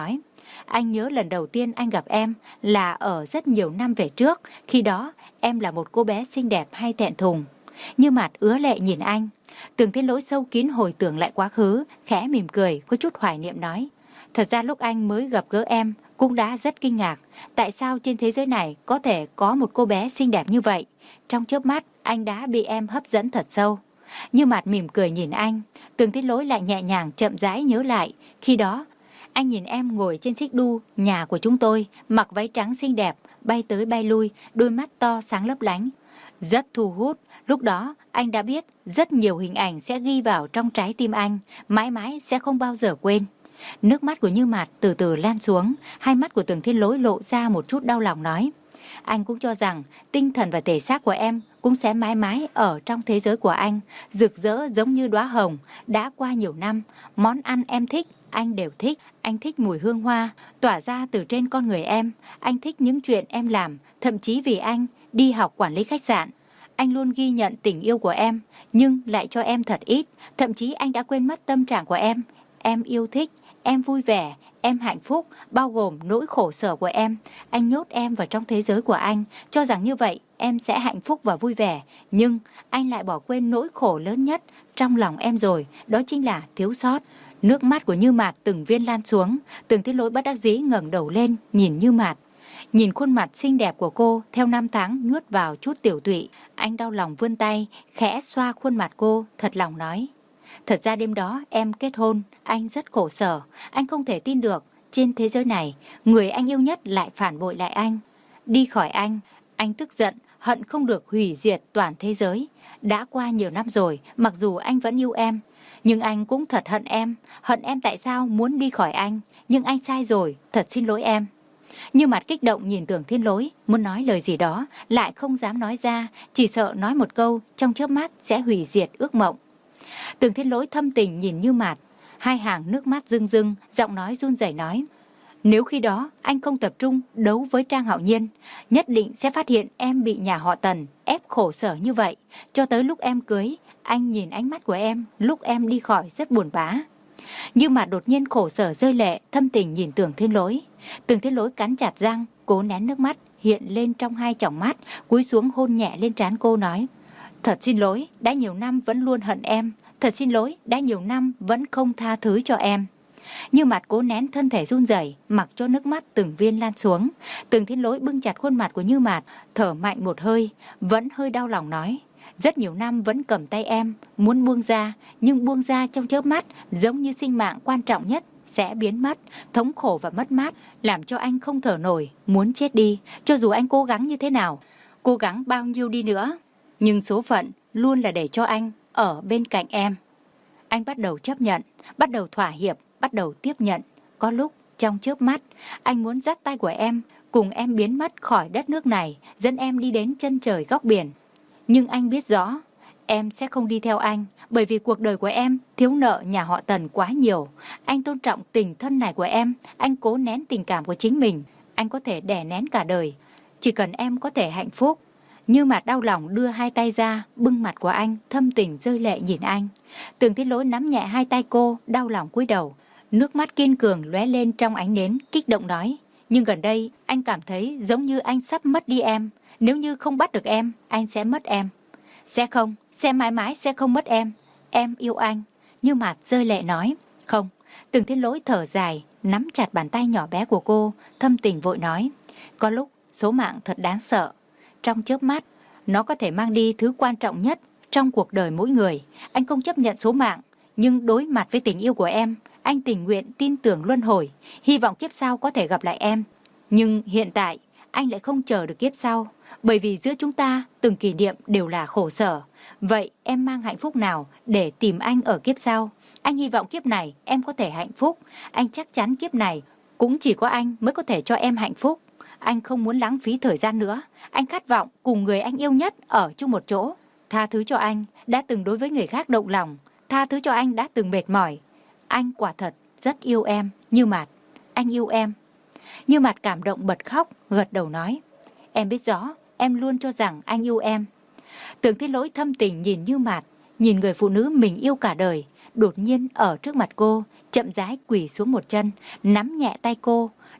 Anh nhớ lần đầu tiên anh gặp em là ở rất nhiều năm về trước. Khi đó em là một cô bé xinh đẹp hay thẹn thùng. Như Mạt ứa lệ nhìn anh. Tường Thiên Lỗi sâu kín hồi tưởng lại quá khứ, khẽ mỉm cười, có chút hoài niệm nói. Thật ra lúc anh mới gặp gỡ em cũng đã rất kinh ngạc. Tại sao trên thế giới này có thể có một cô bé xinh đẹp như vậy? Trong chớp mắt anh đã bị em hấp dẫn thật sâu. Như Mạt mỉm cười nhìn anh. Tường Thiên Lỗi lại nhẹ nhàng chậm rãi nhớ lại. Khi đó anh nhìn em ngồi trên xích đu nhà của chúng tôi, mặc váy trắng xinh đẹp, bay tới bay lui, đôi mắt to sáng lấp lánh, rất thu hút. Lúc đó anh đã biết rất nhiều hình ảnh sẽ ghi vào trong trái tim anh, mãi mãi sẽ không bao giờ quên. Nước mắt của Như Mạt từ từ lan xuống, hai mắt của Tường Thiên Lỗi lộ ra một chút đau lòng nói. Anh cũng cho rằng tinh thần và thể xác của em cũng sẽ mãi mãi ở trong thế giới của anh, rực rỡ giống như đóa hồng. Đã qua nhiều năm, món ăn em thích, anh đều thích. Anh thích mùi hương hoa tỏa ra từ trên con người em. Anh thích những chuyện em làm, thậm chí vì anh đi học quản lý khách sạn. Anh luôn ghi nhận tình yêu của em, nhưng lại cho em thật ít. Thậm chí anh đã quên mất tâm trạng của em. Em yêu thích, em vui vẻ, em hạnh phúc, bao gồm nỗi khổ sở của em. Anh nhốt em vào trong thế giới của anh, cho rằng như vậy em sẽ hạnh phúc và vui vẻ. Nhưng anh lại bỏ quên nỗi khổ lớn nhất trong lòng em rồi, đó chính là thiếu sót. Nước mắt của Như Mạt từng viên lan xuống. Tường Thiên Lỗi bất đắc dĩ ngẩng đầu lên nhìn Như Mạt. Nhìn khuôn mặt xinh đẹp của cô theo năm tháng nuốt vào chút tiểu tụy, anh đau lòng vươn tay khẽ xoa khuôn mặt cô, thật lòng nói. Thật ra đêm đó em kết hôn, anh rất khổ sở. Anh không thể tin được trên thế giới này người anh yêu nhất lại phản bội lại anh, đi khỏi anh. Anh tức giận, hận không được hủy diệt toàn thế giới. Đã qua nhiều năm rồi, mặc dù anh vẫn yêu em, nhưng anh cũng thật hận em. Hận em tại sao muốn đi khỏi anh. Nhưng anh sai rồi, thật xin lỗi em. Như Mạt kích động nhìn Tường Thiên Lỗi, muốn nói lời gì đó lại không dám nói ra, chỉ sợ nói một câu trong chớp mắt sẽ hủy diệt ước mộng. Tường Thiên Lỗi thâm tình nhìn Như Mạt, hai hàng nước mắt rưng rưng, giọng nói run rẩy nói. Nếu khi đó anh không tập trung đấu với Trang Hạo Nhiên, nhất định sẽ phát hiện em bị nhà họ Tần ép khổ sở như vậy. Cho tới lúc em cưới, anh nhìn ánh mắt của em lúc em đi khỏi rất buồn bã. Như Mạt đột nhiên khổ sở rơi lệ, thâm tình nhìn Tường Thiên Lỗi. Tường Thiên Lỗi cắn chặt răng, cố nén nước mắt hiện lên trong hai tròng mắt, cúi xuống hôn nhẹ lên trán cô nói. Thật xin lỗi, đã nhiều năm vẫn luôn hận em. Thật xin lỗi, đã nhiều năm vẫn không tha thứ cho em. Như Mạt cố nén thân thể run rẩy, mặc cho nước mắt từng viên lan xuống. Tường Thiên Lỗi bưng chặt khuôn mặt của Như Mạt, thở mạnh một hơi, vẫn hơi đau lòng nói. Rất nhiều năm vẫn cầm tay em, muốn buông ra, nhưng buông ra trong chớp mắt, giống như sinh mạng quan trọng nhất sẽ biến mất. Thống khổ và mất mát làm cho anh không thở nổi, muốn chết đi. Cho dù anh cố gắng như thế nào, cố gắng bao nhiêu đi nữa, nhưng số phận luôn là để cho anh ở bên cạnh em. Anh bắt đầu chấp nhận, bắt đầu thỏa hiệp, bắt đầu tiếp nhận. Có lúc trong chớp mắt, anh muốn dắt tay của em, cùng em biến mất khỏi đất nước này, dẫn em đi đến chân trời góc biển. Nhưng anh biết rõ, em sẽ không đi theo anh, bởi vì cuộc đời của em thiếu nợ nhà họ Tần quá nhiều. Anh tôn trọng tình thân này của em, anh cố nén tình cảm của chính mình. Anh có thể đè nén cả đời, chỉ cần em có thể hạnh phúc. Như Mạt đau lòng đưa hai tay ra, bưng mặt của anh, thâm tình rơi lệ nhìn anh. Tường Thiên Lỗi nắm nhẹ hai tay cô, đau lòng cúi đầu. Nước mắt kiên cường lóe lên trong ánh nến, kích động nói. Nhưng gần đây, anh cảm thấy giống như anh sắp mất đi em. Nếu như không bắt được em, anh sẽ mất em. Sẽ không, sẽ mãi mãi sẽ không mất em. Em yêu anh. Như Mạt rơi lệ nói. Không. Tường Thiên Lỗi thở dài, nắm chặt bàn tay nhỏ bé của cô, thâm tình vội nói. Có lúc, số mạng thật đáng sợ. Trong chớp mắt, nó có thể mang đi thứ quan trọng nhất trong cuộc đời mỗi người. Anh không chấp nhận số mạng, nhưng đối mặt với tình yêu của em, anh tình nguyện tin tưởng luân hồi, hy vọng kiếp sau có thể gặp lại em. Nhưng hiện tại, anh lại không chờ được kiếp sau, bởi vì giữa chúng ta từng kỷ niệm đều là khổ sở. Vậy em mang hạnh phúc nào để tìm anh ở kiếp sau? Anh hy vọng kiếp này em có thể hạnh phúc. Anh chắc chắn kiếp này cũng chỉ có anh mới có thể cho em hạnh phúc. Anh không muốn lãng phí thời gian nữa. Anh khát vọng cùng người anh yêu nhất ở chung một chỗ. Tha thứ cho anh đã từng đối với người khác động lòng. Tha thứ cho anh đã từng mệt mỏi. Anh quả thật rất yêu em. Như Mạt, anh yêu em. Như Mạt cảm động bật khóc, gật đầu nói. Em biết rõ, em luôn cho rằng anh yêu em. Tường Thiên Lỗi thâm tình nhìn Như Mạt, nhìn người phụ nữ mình yêu cả đời, đột nhiên ở trước mặt cô, chậm rãi quỳ xuống một chân, nắm nhẹ tay cô,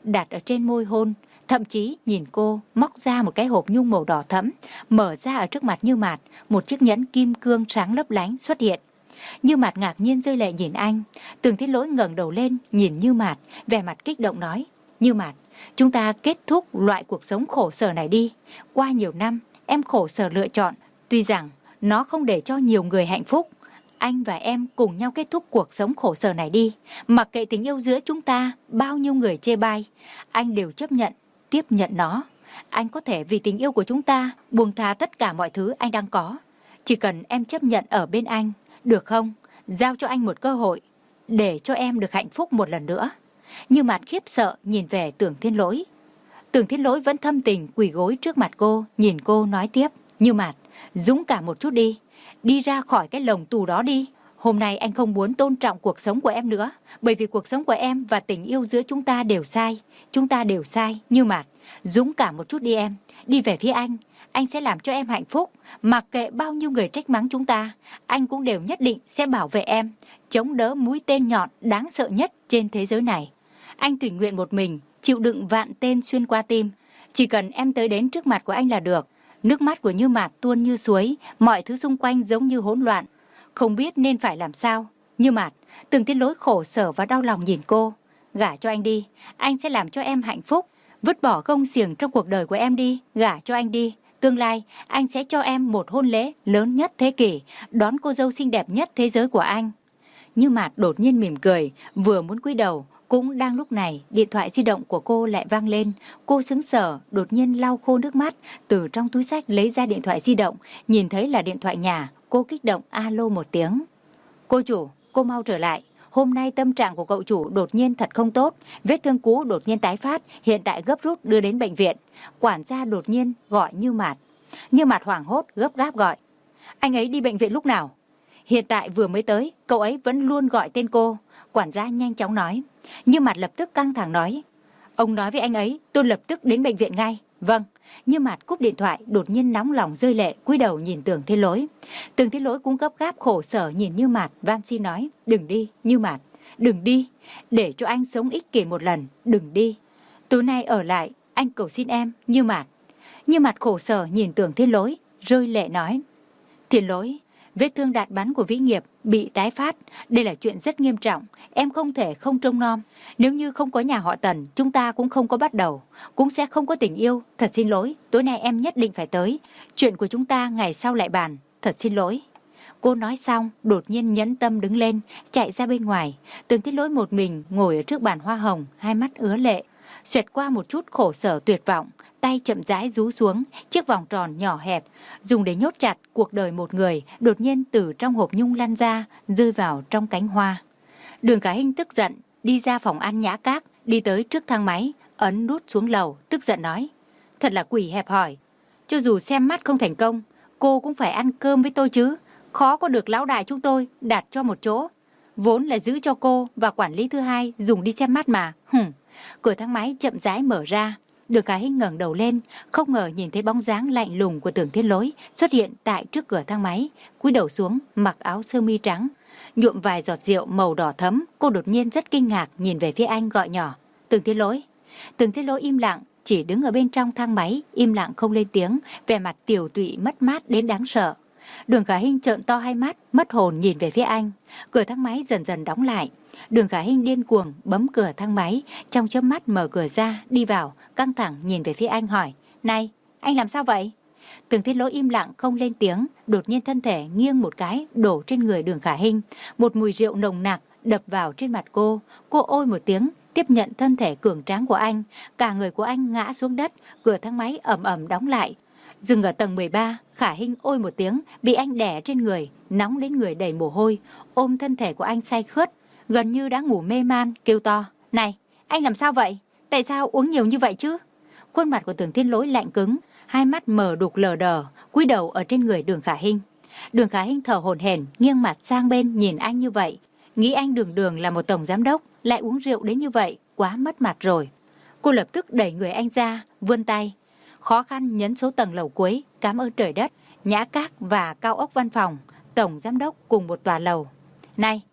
đặt ở trên môi hôn, thậm chí nhìn cô móc ra một cái hộp nhung màu đỏ thẫm, mở ra ở trước mặt Như Mạt, một chiếc nhẫn kim cương sáng lấp lánh xuất hiện. Như Mạt ngạc nhiên rơi lệ nhìn anh. Tường Thiết Lỗi ngẩng đầu lên nhìn Như Mạt, vẻ mặt kích động nói: Như Mạt, chúng ta kết thúc loại cuộc sống khổ sở này đi. Qua nhiều năm em khổ sở lựa chọn, tuy rằng nó không để cho nhiều người hạnh phúc. Anh và em cùng nhau kết thúc cuộc sống khổ sở này đi. Mặc kệ tình yêu giữa chúng ta bao nhiêu người chê bai, anh đều chấp nhận, tiếp nhận nó. Anh có thể vì tình yêu của chúng ta buông tha tất cả mọi thứ anh đang có. Chỉ cần em chấp nhận ở bên anh, được không? Giao cho anh một cơ hội, để cho em được hạnh phúc một lần nữa. Như Mạt khiếp sợ nhìn về Tưởng Thiên Lỗi. Tưởng Thiên Lỗi vẫn thâm tình quỳ gối trước mặt cô, nhìn cô nói tiếp: Như Mạt, dũng cảm một chút đi, đi ra khỏi cái lồng tù đó đi. Hôm nay anh không muốn tôn trọng cuộc sống của em nữa, bởi vì cuộc sống của em và tình yêu giữa chúng ta đều sai. Chúng ta đều sai. Như Mạt, dũng cảm một chút đi em, đi về phía anh. Anh sẽ làm cho em hạnh phúc. Mặc kệ bao nhiêu người trách mắng chúng ta, anh cũng đều nhất định sẽ bảo vệ em, chống đỡ mũi tên nhọn đáng sợ nhất trên thế giới này. Anh tình nguyện một mình chịu đựng vạn tên xuyên qua tim. Chỉ cần em tới đến trước mặt của anh là được. Nước mắt của Như Mạt tuôn như suối, mọi thứ xung quanh giống như hỗn loạn, không biết nên phải làm sao. Như Mạt, Tưởng Thiên Lỗi khổ sở và đau lòng nhìn cô. Gả cho anh đi, anh sẽ làm cho em hạnh phúc. Vứt bỏ gông xiềng trong cuộc đời của em đi, gả cho anh đi. Tương lai, anh sẽ cho em một hôn lễ lớn nhất thế kỷ, đón cô dâu xinh đẹp nhất thế giới của anh. Như Mạt đột nhiên mỉm cười, vừa muốn cúi đầu, cũng đang lúc này điện thoại di động của cô lại vang lên. Cô sững sờ, đột nhiên lau khô nước mắt, từ trong túi xách lấy ra điện thoại di động, nhìn thấy là điện thoại nhà. Cô kích động alo một tiếng. Cô chủ, cô mau trở lại. Hôm nay tâm trạng của cậu chủ đột nhiên thật không tốt, vết thương cũ đột nhiên tái phát, hiện tại gấp rút đưa đến bệnh viện. Quản gia đột nhiên gọi Như Mạt. Như Mạt hoảng hốt gấp gáp gọi: Anh ấy đi bệnh viện lúc nào? Hiện tại vừa mới tới, cậu ấy vẫn luôn gọi tên cô. Quản gia nhanh chóng nói. Như Mạt lập tức căng thẳng nói: Ông nói với anh ấy, tôi lập tức đến bệnh viện ngay. Vâng. Như Mạt cúp điện thoại, đột nhiên nóng lòng rơi lệ, cúi đầu nhìn Tưởng Thiên Lỗi. Tưởng Thiên Lỗi cũng gấp gáp khổ sở nhìn Như Mạt, van xin nói: Đừng đi, Như Mạt, đừng đi, để cho anh sống ích kỷ một lần, đừng đi. Tối nay ở lại, anh cầu xin em, Như Mạt. Như Mạt khổ sở nhìn Tưởng Thiên Lỗi, rơi lệ nói: Thiên Lỗi, vết thương đạn bắn của Vĩ Nghiệp bị tái phát, đây là chuyện rất nghiêm trọng, em không thể không trông nom. Nếu như không có nhà họ Tần, chúng ta cũng không có bắt đầu, cũng sẽ không có tình yêu. Thật xin lỗi, tối nay em nhất định phải tới, chuyện của chúng ta ngày sau lại bàn. Thật xin lỗi. Cô nói xong, đột nhiên nhẫn tâm đứng lên, chạy ra bên ngoài. Tưởng Thiên Lỗi một mình ngồi ở trước bàn hoa hồng, hai mắt ứa lệ, xoẹt qua một chút khổ sở tuyệt vọng. Tay chậm rãi rú xuống, chiếc vòng tròn nhỏ hẹp dùng để nhốt chặt cuộc đời một người đột nhiên từ trong hộp nhung lăn ra, rơi vào trong cánh hoa. Đường Khả Hinh tức giận đi ra phòng ăn Nhã Các, đi tới trước thang máy, ấn nút xuống lầu, tức giận nói: Thật là quỷ hẹp hòi, cho dù xem mắt không thành công, cô cũng phải ăn cơm với tôi chứ. Khó có được lão đại chúng tôi đặt cho một chỗ, vốn là giữ cho cô và quản lý thứ hai dùng đi xem mắt mà. Hừm. Cửa thang máy chậm rãi mở ra. Đường Khả Hinh ngẩng đầu lên, không ngờ nhìn thấy bóng dáng lạnh lùng của Tưởng Thiên Lỗi xuất hiện tại trước cửa thang máy. Cúi đầu xuống, mặc áo sơ mi trắng, nhuộm vài giọt rượu màu đỏ thẫm. Cô đột nhiên rất kinh ngạc nhìn về phía anh, gọi nhỏ: Tưởng Thiên Lỗi. Tưởng Thiên Lỗi im lặng, chỉ đứng ở bên trong thang máy, im lặng không lên tiếng, vẻ mặt tiều tụy mất mát đến đáng sợ. Đường Khả Hinh trợn to hai mắt, mất hồn nhìn về phía anh. Cửa thang máy dần dần đóng lại. Đường Khả Hinh điên cuồng bấm cửa thang máy, trong chớp mắt mở cửa ra, đi vào, căng thẳng nhìn về phía anh hỏi: Này, anh làm sao vậy? Tưởng Thiên Lỗi im lặng không lên tiếng, đột nhiên thân thể nghiêng một cái, đổ trên người Đường Khả Hinh. Một mùi rượu nồng nặc đập vào trên mặt cô. Cô ôi một tiếng, tiếp nhận thân thể cường tráng của anh. Cả người của anh ngã xuống đất, cửa thang máy ầm ầm đóng lại. Dừng ở tầng mười ba, Khả Hinh ôi một tiếng, bị anh đè trên người, nóng đến người đầy mồ hôi, ôm thân thể của anh say khướt, gần như đã ngủ mê man, kêu to: Này, anh làm sao vậy? Tại sao uống nhiều như vậy chứ? Khuôn mặt của Tưởng Thiên Lỗi lạnh cứng, hai mắt mờ đục lờ đờ, cúi đầu ở trên người Đường Khả Hinh. Đường Khả Hinh thở hổn hển, nghiêng mặt sang bên nhìn anh như vậy, nghĩ anh đường đường là một tổng giám đốc, lại uống rượu đến như vậy, quá mất mặt rồi. Cô lập tức đẩy người anh ra, vươn tay, khó khăn nhấn số tầng lầu cuối, cảm ơn trời đất, Nhã Các và cao ốc văn phòng, tổng giám đốc cùng một tòa lầu. Này,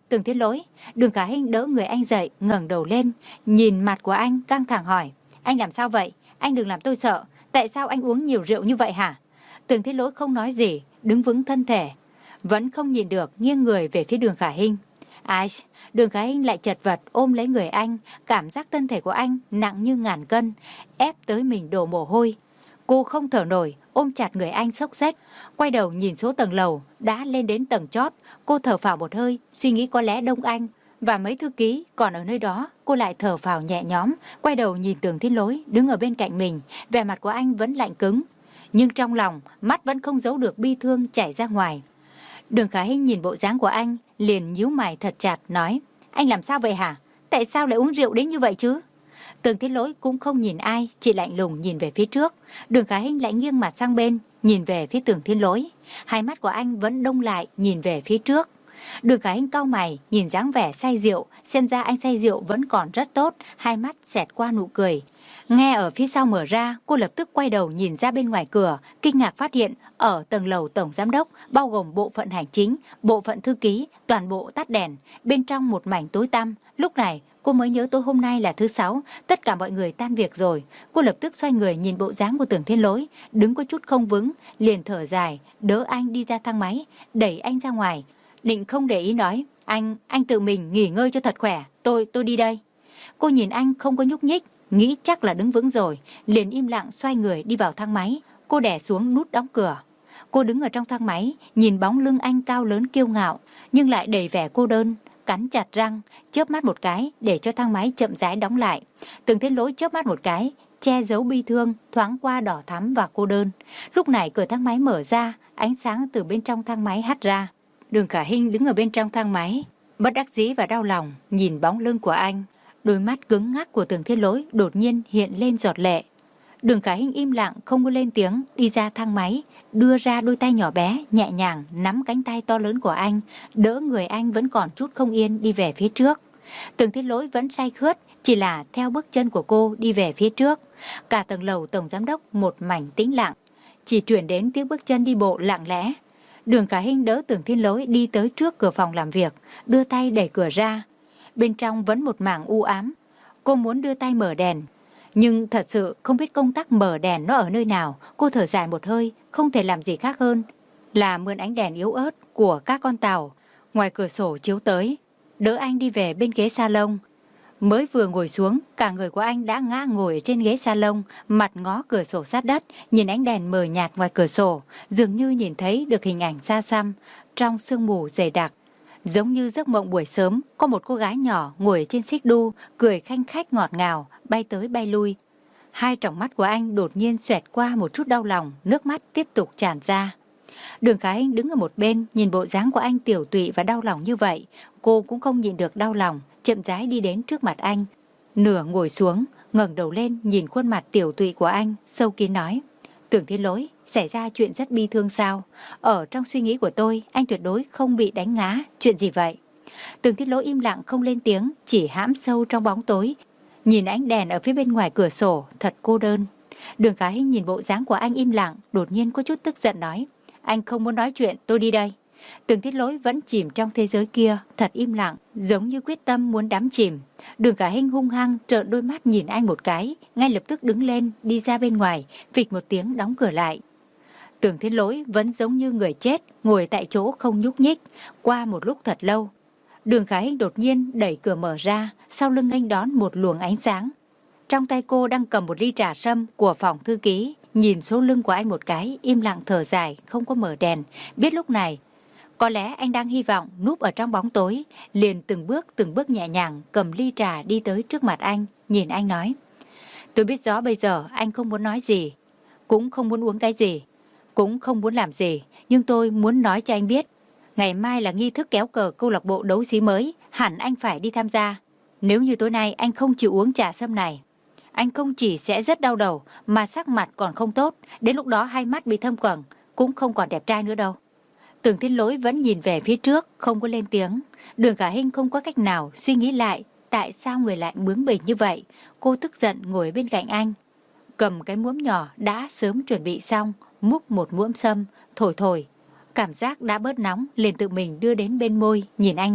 Tưởng Thiên Lỗi. Đường Khả Hinh đỡ người anh dậy, ngẩng đầu lên, nhìn mặt của anh căng thẳng hỏi. Anh làm sao vậy? Anh đừng làm tôi sợ. Tại sao anh uống nhiều rượu như vậy hả? Tưởng Thiên Lỗi không nói gì, đứng vững thân thể, vẫn không nhìn được, nghiêng người về phía Đường Khả Hinh. Ai, Đường Khả Hinh lại chật vật ôm lấy người anh, cảm giác thân thể của anh nặng như ngàn cân, ép tới mình đổ mồ hôi. Cô không thở nổi, ôm chặt người anh xốc xếch, quay đầu nhìn số tầng lầu, đã lên đến tầng chót. Cô thở phào một hơi, suy nghĩ có lẽ Đông Anh và mấy thư ký còn ở nơi đó. Cô lại thở phào nhẹ nhõm, quay đầu nhìn Tưởng Thiên Lỗi đứng ở bên cạnh mình, vẻ mặt của anh vẫn lạnh cứng, nhưng trong lòng mắt vẫn không giấu được bi thương chảy ra ngoài. Đường Khả Hinh nhìn bộ dáng của anh, liền nhíu mày thật chặt nói, anh làm sao vậy hả? Tại sao lại uống rượu đến như vậy chứ? Tưởng Thiên Lỗi cũng không nhìn ai, chỉ lạnh lùng nhìn về phía trước. Đường Khả Hinh lại nghiêng mặt sang bên, nhìn về phía Tưởng Thiên Lỗi. Hai mắt của anh vẫn đông lại, nhìn về phía trước. Đường Khả Hinh cau mày, nhìn dáng vẻ say rượu, xem ra anh say rượu vẫn còn rất tốt, hai mắt xẹt qua nụ cười. Nghe ở phía sau mở ra, cô lập tức quay đầu nhìn ra bên ngoài cửa, kinh ngạc phát hiện ở tầng lầu tổng giám đốc, bao gồm bộ phận hành chính, bộ phận thư ký, toàn bộ tắt đèn, bên trong một mảnh tối tăm. Lúc này, cô mới nhớ tối hôm nay là thứ sáu, tất cả mọi người tan việc rồi. Cô lập tức xoay người nhìn bộ dáng của Tưởng Thiên Lỗi, đứng có chút không vững, liền thở dài, đỡ anh đi ra thang máy, đẩy anh ra ngoài. Định không để ý nói, anh, anh tự mình nghỉ ngơi cho thật khỏe, tôi, tôi đi đây. Cô nhìn anh không có nhúc nhích, nghĩ chắc là đứng vững rồi, liền im lặng xoay người đi vào thang máy. Cô đè xuống nút đóng cửa. Cô đứng ở trong thang máy, nhìn bóng lưng anh cao lớn kiêu ngạo, nhưng lại đầy vẻ cô đơn, cắn chặt răng, chớp mắt một cái để cho thang máy chậm rãi đóng lại. Tưởng Thiên Lỗi chớp mắt một cái, che giấu bi thương, thoáng qua đỏ thắm và cô đơn. Lúc này cửa thang máy mở ra, ánh sáng từ bên trong thang máy hắt ra. Đường Khả Hinh đứng ở bên trong thang máy, bất đắc dĩ và đau lòng nhìn bóng lưng của anh. Đôi mắt cứng ngắc của Tưởng Thiên Lỗi đột nhiên hiện lên giọt lệ. Đường Khả Hinh im lặng không có lên tiếng, đi ra thang máy, đưa ra đôi tay nhỏ bé nhẹ nhàng nắm cánh tay to lớn của anh, đỡ người anh vẫn còn chút không yên đi về phía trước. Tưởng Thiên Lỗi vẫn say khướt, chỉ là theo bước chân của cô đi về phía trước. Cả tầng lầu tổng giám đốc một mảnh tĩnh lặng, chỉ truyền đến tiếng bước chân đi bộ lặng lẽ. Đường Khả Hinh đỡ Tưởng Thiên Lỗi đi tới trước cửa phòng làm việc, đưa tay đẩy cửa ra. Bên trong vẫn một mảng u ám. Cô muốn đưa tay mở đèn, nhưng thật sự không biết công tắc mở đèn nó ở nơi nào. Cô thở dài một hơi, không thể làm gì khác hơn là mượn ánh đèn yếu ớt của các con tàu ngoài cửa sổ chiếu tới, đỡ anh đi về bên ghế salon. Mới vừa ngồi xuống, cả người của anh đã ngã ngồi trên ghế salon, mặt ngó cửa sổ sát đất, nhìn ánh đèn mờ nhạt ngoài cửa sổ, dường như nhìn thấy được hình ảnh xa xăm trong sương mù dày đặc. Giống như giấc mộng buổi sớm, có một cô gái nhỏ ngồi trên xích đu, cười khanh khách ngọt ngào, bay tới bay lui. Hai tròng mắt của anh đột nhiên xoẹt qua một chút đau lòng, nước mắt tiếp tục tràn ra. Đường Khả Hinh đứng ở một bên, nhìn bộ dáng của anh tiểu tụy và đau lòng như vậy. Cô cũng không nhịn được đau lòng, chậm rãi đi đến trước mặt anh. Nửa ngồi xuống, ngẩng đầu lên nhìn khuôn mặt tiểu tụy của anh, sâu kín nói. Tưởng Thiên Lỗi, xảy ra chuyện rất bi thương sao? Ở trong suy nghĩ của tôi, anh tuyệt đối không bị đánh ngã. Chuyện gì vậy? Tưởng Thiên Lỗi im lặng không lên tiếng, chỉ hãm sâu trong bóng tối, nhìn ánh đèn ở phía bên ngoài cửa sổ, thật cô đơn. Đường Khả Hinh nhìn bộ dáng của anh im lặng, đột nhiên có chút tức giận nói. Anh không muốn nói chuyện, tôi đi đây. Tưởng Thiên Lỗi vẫn chìm trong thế giới kia, thật im lặng, giống như quyết tâm muốn đắm chìm. Đường Khả Hinh hung hăng trợn đôi mắt nhìn anh một cái, ngay lập tức đứng lên đi ra bên ngoài, phịch một tiếng đóng cửa lại. Tưởng Thiên Lỗi vẫn giống như người chết, ngồi tại chỗ không nhúc nhích. Qua một lúc thật lâu, Đường Khả Hinh đột nhiên đẩy cửa mở ra, sau lưng nghênh đón một luồng ánh sáng. Trong tay cô đang cầm một ly trà sâm của phòng thư ký, nhìn số lưng của anh một cái, im lặng thở dài, không có mở đèn. Biết lúc này, có lẽ anh đang hy vọng núp ở trong bóng tối, liền từng bước từng bước nhẹ nhàng cầm ly trà đi tới trước mặt anh, nhìn anh nói. Tôi biết rõ bây giờ anh không muốn nói gì, cũng không muốn uống cái gì, cũng không muốn làm gì, nhưng tôi muốn nói cho anh biết, ngày mai là nghi thức kéo cờ câu lạc bộ đấu sĩ mới, hẳn anh phải đi tham gia. Nếu như tối nay anh không chịu uống trà sâm này, anh không chỉ sẽ rất đau đầu, mà sắc mặt còn không tốt, đến lúc đó hai mắt bị thâm quầng, cũng không còn đẹp trai nữa đâu. Tưởng Thiên Lỗi vẫn nhìn về phía trước, không có lên tiếng. Đường Khả Hinh không có cách nào suy nghĩ lại, tại sao người lại bướng bỉnh như vậy. Cô tức giận ngồi bên cạnh anh, cầm cái muỗng nhỏ đã sớm chuẩn bị xong, múc một muỗng sâm, thổi thổi. Cảm giác đã bớt nóng, liền tự mình đưa đến bên môi, nhìn anh nói,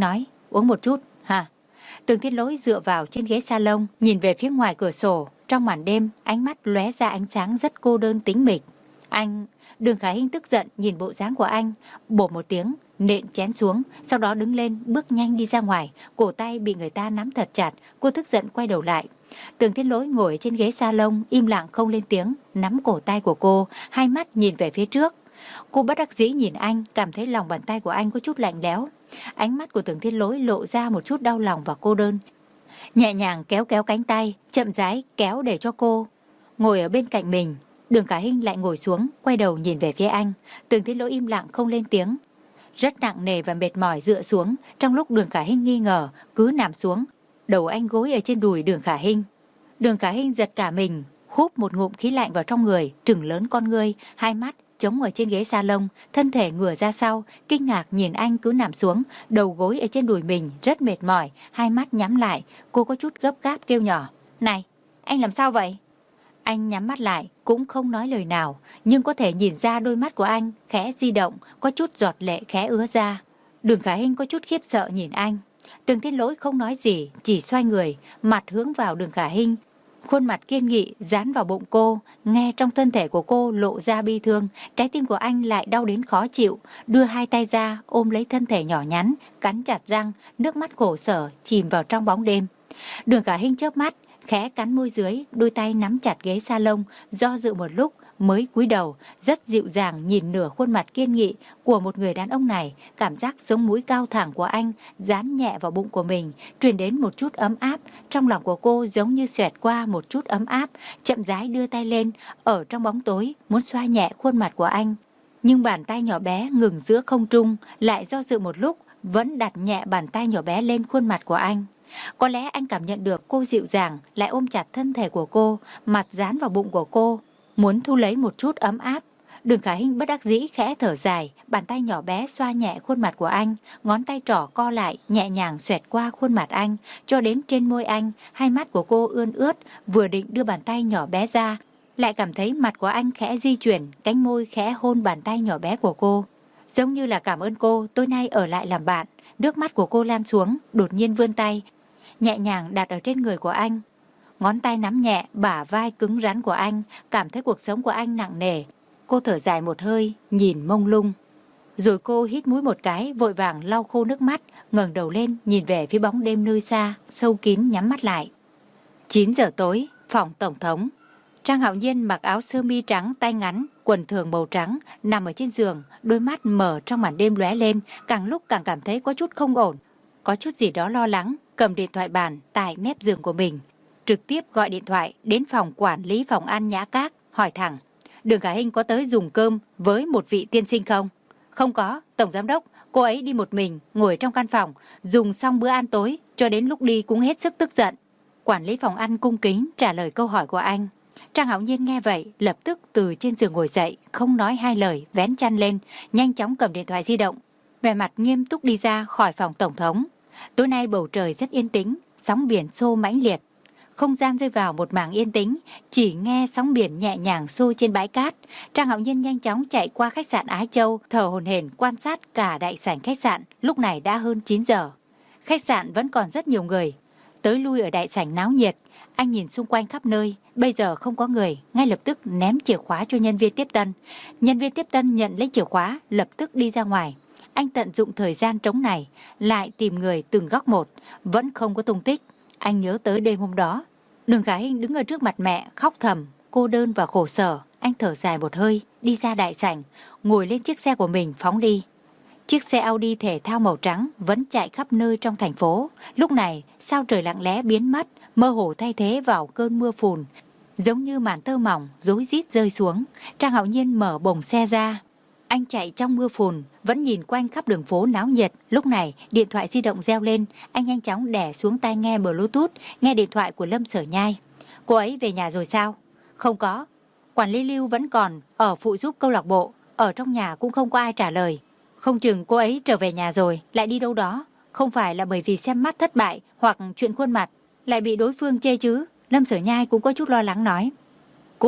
uống một chút, hả? Tường Thiết Lỗi dựa vào trên ghế salon, nhìn về phía ngoài cửa sổ. Trong màn đêm, ánh mắt lóe ra ánh sáng rất cô đơn tĩnh mịch. Anh... Đường Khả Hinh tức giận nhìn bộ dáng của anh, bổ một tiếng, nện chén xuống, sau đó đứng lên, bước nhanh đi ra ngoài, cổ tay bị người ta nắm thật chặt, cô tức giận quay đầu lại. Tường Thiết Lỗi ngồi trên ghế salon, im lặng không lên tiếng, nắm cổ tay của cô, hai mắt nhìn về phía trước. Cô bất đắc dĩ nhìn anh, cảm thấy lòng bàn tay của anh có chút lạnh lẽo. Ánh mắt của Tường Thiết Lỗi lộ ra một chút đau lòng và cô đơn. Nhẹ nhàng kéo kéo cánh tay, chậm rãi kéo để cho cô ngồi ở bên cạnh mình. Đường Khả Hinh lại ngồi xuống, quay đầu nhìn về phía anh. Tường Thiết Lỗi im lặng không lên tiếng, rất nặng nề và mệt mỏi dựa xuống. Trong lúc Đường Khả Hinh nghi ngờ, cứ nằm xuống, đầu anh gối ở trên đùi Đường Khả Hinh. Đường Khả Hinh giật cả mình, húp một ngụm khí lạnh vào trong người, trừng lớn con ngươi, hai mắt chống ở trên ghế salon, thân thể ngửa ra sau, kinh ngạc nhìn anh cứ nằm xuống, đầu gối ở trên đùi mình, rất mệt mỏi, hai mắt nhắm lại. Cô có chút gấp gáp kêu nhỏ, này, anh làm sao vậy? Anh nhắm mắt lại, cũng không nói lời nào, nhưng có thể nhìn ra đôi mắt của anh khẽ di động, có chút giọt lệ khẽ ứa ra. Đường Khả Hinh có chút khiếp sợ nhìn anh. Tường Thiết Lỗi không nói gì, chỉ xoay người, mặt hướng vào Đường Khả Hinh. Khuôn mặt kiên nghị dán vào bụng cô, nghe trong thân thể của cô lộ ra bi thương, trái tim của anh lại đau đến khó chịu, đưa hai tay ra ôm lấy thân thể nhỏ nhắn, cắn chặt răng, nước mắt khổ sở chìm vào trong bóng đêm. Đường Khả Hinh chớp mắt, khẽ cắn môi dưới, đôi tay nắm chặt ghế salon, do dự một lúc mới cúi đầu, rất dịu dàng nhìn nửa khuôn mặt kiên nghị của một người đàn ông này. Cảm giác sống mũi cao thẳng của anh dán nhẹ vào bụng của mình, truyền đến một chút ấm áp. Trong lòng của cô giống như xoẹt qua một chút ấm áp, chậm rãi đưa tay lên, ở trong bóng tối muốn xoa nhẹ khuôn mặt của anh. Nhưng bàn tay nhỏ bé ngừng giữa không trung, lại do dự một lúc, vẫn đặt nhẹ bàn tay nhỏ bé lên khuôn mặt của anh. Có lẽ anh cảm nhận được cô dịu dàng, lại ôm chặt thân thể của cô, mặt dán vào bụng của cô, muốn thu lấy một chút ấm áp. Đường Khả Hinh bất đắc dĩ khẽ thở dài, bàn tay nhỏ bé xoa nhẹ khuôn mặt của anh, ngón tay trỏ co lại, nhẹ nhàng xoẹt qua khuôn mặt anh, cho đến trên môi anh. Hai mắt của cô ươn ướt, vừa định đưa bàn tay nhỏ bé ra, lại cảm thấy mặt của anh khẽ di chuyển, cánh môi khẽ hôn bàn tay nhỏ bé của cô. Giống như là cảm ơn cô tối nay ở lại làm bạn. Nước mắt của cô lan xuống, đột nhiên vươn tay, nhẹ nhàng đặt ở trên người của anh. Ngón tay nắm nhẹ bả vai cứng rắn của anh, cảm thấy cuộc sống của anh nặng nề. Cô thở dài một hơi, nhìn mông lung. Rồi cô hít mũi một cái, vội vàng lau khô nước mắt, ngẩng đầu lên nhìn về phía bóng đêm nơi xa, sâu kín nhắm mắt lại. chín giờ tối, phòng tổng thống. Trang Hạo Nhiên mặc áo sơ mi trắng tay ngắn, quần thường màu trắng, nằm ở trên giường, đôi mắt mở trong màn đêm lóe lên, càng lúc càng cảm thấy có chút không ổn, có chút gì đó lo lắng. Cầm điện thoại bàn tại mép giường của mình, trực tiếp gọi điện thoại đến phòng quản lý phòng ăn Nhã Các, hỏi thẳng, Đường Khả Hinh có tới dùng cơm với một vị tiên sinh không? Không có, tổng giám đốc, cô ấy đi một mình, ngồi trong căn phòng, dùng xong bữa ăn tối, cho đến lúc đi cũng hết sức tức giận. Quản lý phòng ăn cung kính trả lời câu hỏi của anh. Trang Hạo Nhiên nghe vậy, lập tức từ trên giường ngồi dậy, không nói hai lời, vén chăn lên, nhanh chóng cầm điện thoại di động, vẻ mặt nghiêm túc đi ra khỏi phòng tổng thống. Tối nay bầu trời rất yên tĩnh, sóng biển xô mãnh liệt. Không gian rơi vào một mảng yên tĩnh, chỉ nghe sóng biển nhẹ nhàng xô trên bãi cát. Trang Hạo Nhiên nhanh chóng chạy qua khách sạn Ái Châu, thở hổn hển quan sát cả đại sảnh khách sạn. Lúc này đã hơn chín giờ. Khách sạn vẫn còn rất nhiều người, tới lui ở đại sảnh náo nhiệt. Anh nhìn xung quanh khắp nơi, bây giờ không có người, ngay lập tức ném chìa khóa cho nhân viên tiếp tân. Nhân viên tiếp tân nhận lấy chìa khóa, lập tức đi ra ngoài. Anh tận dụng thời gian trống này, lại tìm người từng góc một, vẫn không có tung tích. Anh nhớ tới đêm hôm đó, Đường Khả Hinh đứng ở trước mặt mẹ, khóc thầm, cô đơn và khổ sở. Anh thở dài một hơi, đi ra đại sảnh, ngồi lên chiếc xe của mình phóng đi. Chiếc xe Audi thể thao màu trắng vẫn chạy khắp nơi trong thành phố. Lúc này, sao trời lặng lẽ biến mất, mơ hồ thay thế vào cơn mưa phùn, giống như màn tơ mỏng rối rít rơi xuống. Trang Hạo Nhiên mở bồng xe ra. Anh chạy trong mưa phùn, vẫn nhìn quanh khắp đường phố náo nhiệt. Lúc này, điện thoại di động reo lên, anh nhanh chóng đè xuống tai nghe Bluetooth, nghe điện thoại của Lâm Sở Nhai. Cô ấy về nhà rồi sao? Không có. Quản lý Lưu vẫn còn ở phụ giúp câu lạc bộ, ở trong nhà cũng không có ai trả lời. Không chừng cô ấy trở về nhà rồi, lại đi đâu đó. Không phải là bởi vì xem mắt thất bại hoặc chuyện khuôn mặt lại bị đối phương chê chứ? Lâm Sở Nhai cũng có chút lo lắng nói. Cúp,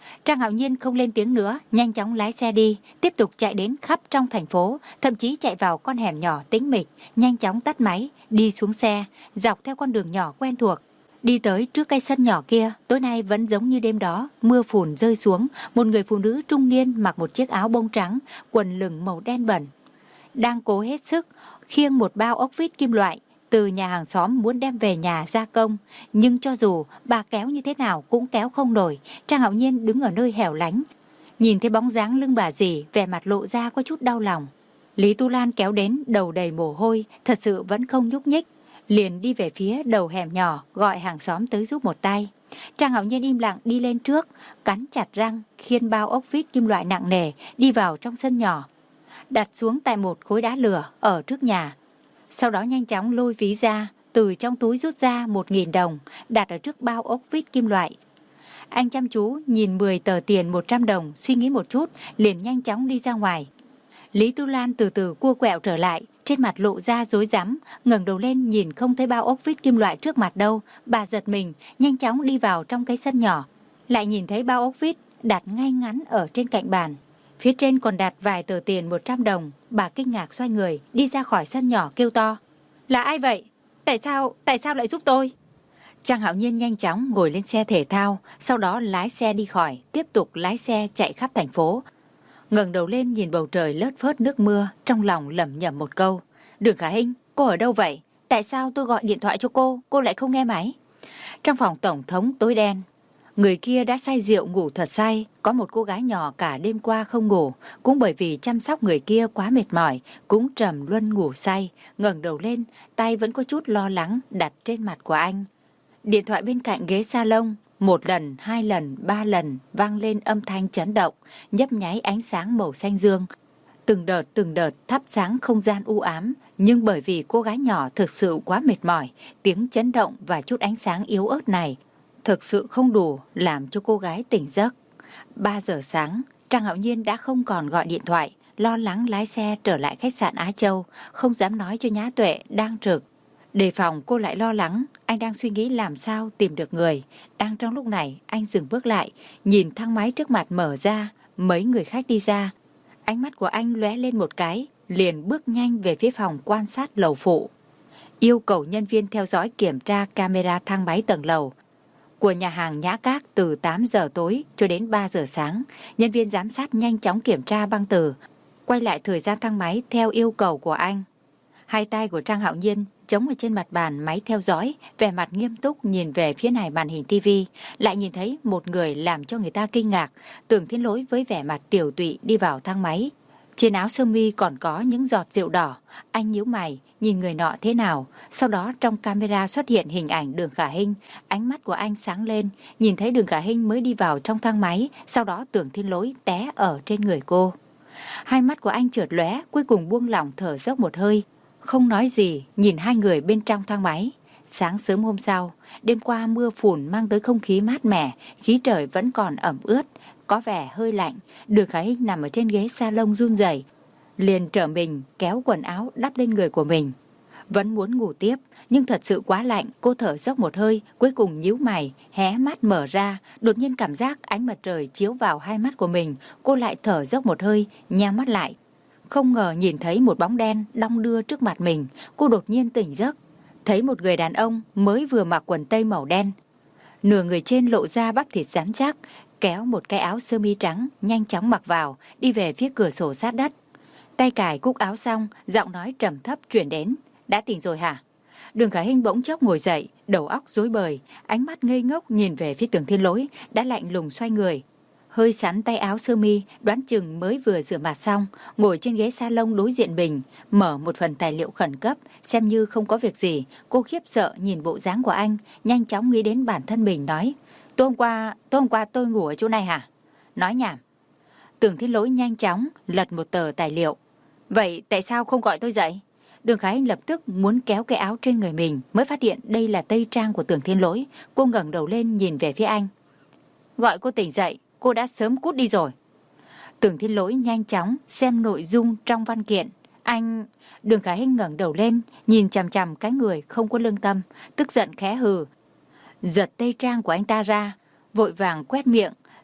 Trang Hạo Nhiên không lên tiếng nữa, nhanh chóng lái xe đi, tiếp tục chạy đến khắp trong thành phố, thậm chí chạy vào con hẻm nhỏ tĩnh mịch, nhanh chóng tắt máy, đi xuống xe, dọc theo con đường nhỏ quen thuộc. Đi tới trước cái sân nhỏ kia, tối nay vẫn giống như đêm đó, mưa phùn rơi xuống, một người phụ nữ trung niên mặc một chiếc áo bông trắng, quần lửng màu đen bẩn, đang cố hết sức khiêng một bao ốc vít kim loại từ nhà hàng xóm muốn đem về nhà gia công, nhưng cho dù bà kéo như thế nào cũng kéo không nổi. Trang Hạo Nhiên đứng ở nơi hẻo lánh, nhìn thấy bóng dáng lưng bà dì, vẻ mặt lộ ra có chút đau lòng. Lý Tu Lan kéo đến, đầu đầy mồ hôi, thật sự vẫn không nhúc nhích, liền đi về phía đầu hẻm nhỏ, gọi hàng xóm tới giúp một tay. Trang Hạo Nhiên im lặng đi lên trước, cắn chặt răng, khiêng bao ốc vít kim loại nặng nề đi vào trong sân nhỏ, đặt xuống tại một khối đá lửa ở trước nhà. Sau đó nhanh chóng lôi ví ra, từ trong túi rút ra một nghìn đồng, đặt ở trước bao ốc vít kim loại. Anh chăm chú nhìn mười tờ tiền một trăm đồng, suy nghĩ một chút, liền nhanh chóng đi ra ngoài. Lý Tu Lan từ từ cua quẹo trở lại, trên mặt lộ ra rối rắm, ngẩng đầu lên nhìn không thấy bao ốc vít kim loại trước mặt đâu. Bà giật mình, nhanh chóng đi vào trong cái sân nhỏ, lại nhìn thấy bao ốc vít đặt ngay ngắn ở trên cạnh bàn. Phía trên còn đặt vài tờ tiền một trăm đồng. Bà kinh ngạc xoay người, đi ra khỏi sân nhỏ kêu to. Là ai vậy? Tại sao, tại sao lại giúp tôi? Trang Hạo Nhiên nhanh chóng ngồi lên xe thể thao, sau đó lái xe đi khỏi, tiếp tục lái xe chạy khắp thành phố. Ngẩng đầu lên nhìn bầu trời lất phớt nước mưa, trong lòng lẩm nhẩm một câu. Đường Khả Hinh, cô ở đâu vậy? Tại sao tôi gọi điện thoại cho cô, cô lại không nghe máy? Trong phòng tổng thống tối đen, người kia đã say rượu ngủ thật say. Có một cô gái nhỏ cả đêm qua không ngủ, cũng bởi vì chăm sóc người kia quá mệt mỏi, cũng trầm luân ngủ say. Ngẩng đầu lên, tay vẫn có chút lo lắng đặt trên mặt của anh. Điện thoại bên cạnh ghế salon, một lần, hai lần, ba lần vang lên âm thanh chấn động, nhấp nháy ánh sáng màu xanh dương. Từng đợt từng đợt thắp sáng không gian u ám, nhưng bởi vì cô gái nhỏ thực sự quá mệt mỏi, tiếng chấn động và chút ánh sáng yếu ớt này thực sự không đủ làm cho cô gái tỉnh giấc. Ba giờ sáng, Trang Hạo Nhiên đã không còn gọi điện thoại, lo lắng lái xe trở lại khách sạn Á Châu, không dám nói cho Nhã Tuệ đang trực. Đề phòng cô lại lo lắng, anh đang suy nghĩ làm sao tìm được người. Đang trong lúc này, anh dừng bước lại, nhìn thang máy trước mặt mở ra, mấy người khách đi ra. Ánh mắt của anh lóe lên một cái, liền bước nhanh về phía phòng quan sát lầu phụ. Yêu cầu nhân viên theo dõi kiểm tra camera thang máy tầng lầu của nhà hàng Nhã Các từ tám giờ tối cho đến ba giờ sáng. Nhân viên giám sát nhanh chóng kiểm tra băng từ, quay lại thời gian thang máy theo yêu cầu của anh. Hai tay của Trang Hạo Nhiên chống ở trên mặt bàn máy theo dõi, vẻ mặt nghiêm túc nhìn về phía này màn hình tivi, lại nhìn thấy một người làm cho người ta kinh ngạc. Tưởng Thiên Lỗi với vẻ mặt tiểu tụy đi vào thang máy. Trên áo sơ mi còn có những giọt rượu đỏ. Anh nhíu mày, nhìn người nọ thế nào. Sau đó trong camera xuất hiện hình ảnh Đường Khả Hinh. Ánh mắt của anh sáng lên, nhìn thấy Đường Khả Hinh mới đi vào trong thang máy. Sau đó Tưởng Thiên Lỗi té ở trên người cô. Hai mắt của anh chợt lóe, cuối cùng buông lỏng thở dốc một hơi, không nói gì, nhìn hai người bên trong thang máy. Sáng sớm hôm sau, đêm qua mưa phùn mang tới không khí mát mẻ, khí trời vẫn còn ẩm ướt, có vẻ hơi lạnh. Đường Khả Hinh nằm ở trên ghế salon run rẩy, liền trở mình kéo quần áo đắp lên người của mình. Vẫn muốn ngủ tiếp, nhưng thật sự quá lạnh, cô thở dốc một hơi, cuối cùng nhíu mày, hé mắt mở ra, đột nhiên cảm giác ánh mặt trời chiếu vào hai mắt của mình, cô lại thở dốc một hơi, nhắm mắt lại. Không ngờ nhìn thấy một bóng đen đong đưa trước mặt mình, cô đột nhiên tỉnh giấc, thấy một người đàn ông mới vừa mặc quần tây màu đen, nửa người trên lộ ra bắp thịt rắn chắc, kéo một cái áo sơ mi trắng, nhanh chóng mặc vào, đi về phía cửa sổ sát đất. Tay cài cúc áo xong, giọng nói trầm thấp truyền đến. Đã tỉnh rồi hả? Đường Khả Hinh bỗng chốc ngồi dậy, đầu óc rối bời, ánh mắt ngây ngốc nhìn về phía Tưởng Thiên Lỗi, đã lạnh lùng xoay người, hơi sắn tay áo sơ mi, đoán chừng mới vừa rửa mặt xong, ngồi trên ghế salon đối diện mình, mở một phần tài liệu khẩn cấp, xem như không có việc gì. Cô khiếp sợ nhìn bộ dáng của anh, nhanh chóng nghĩ đến bản thân mình nói, tối hôm qua, tối hôm qua tôi ngủ ở chỗ này hả? Nói nhảm. Tưởng Thiên Lỗi nhanh chóng lật một tờ tài liệu. Vậy tại sao không gọi tôi dậy? Đường Khả Hinh lập tức muốn kéo cái áo trên người mình, mới phát hiện đây là tây trang của Tưởng Thiên Lỗi. Cô ngẩng đầu lên nhìn về phía anh. Gọi cô tỉnh dậy, cô đã sớm cút đi rồi. Tưởng Thiên Lỗi nhanh chóng xem nội dung trong văn kiện. Anh... Đường Khả Hinh ngẩng đầu lên, nhìn chằm chằm cái người không có lương tâm, tức giận khẽ hừ, giật tây trang của anh ta ra, vội vàng quét miệng,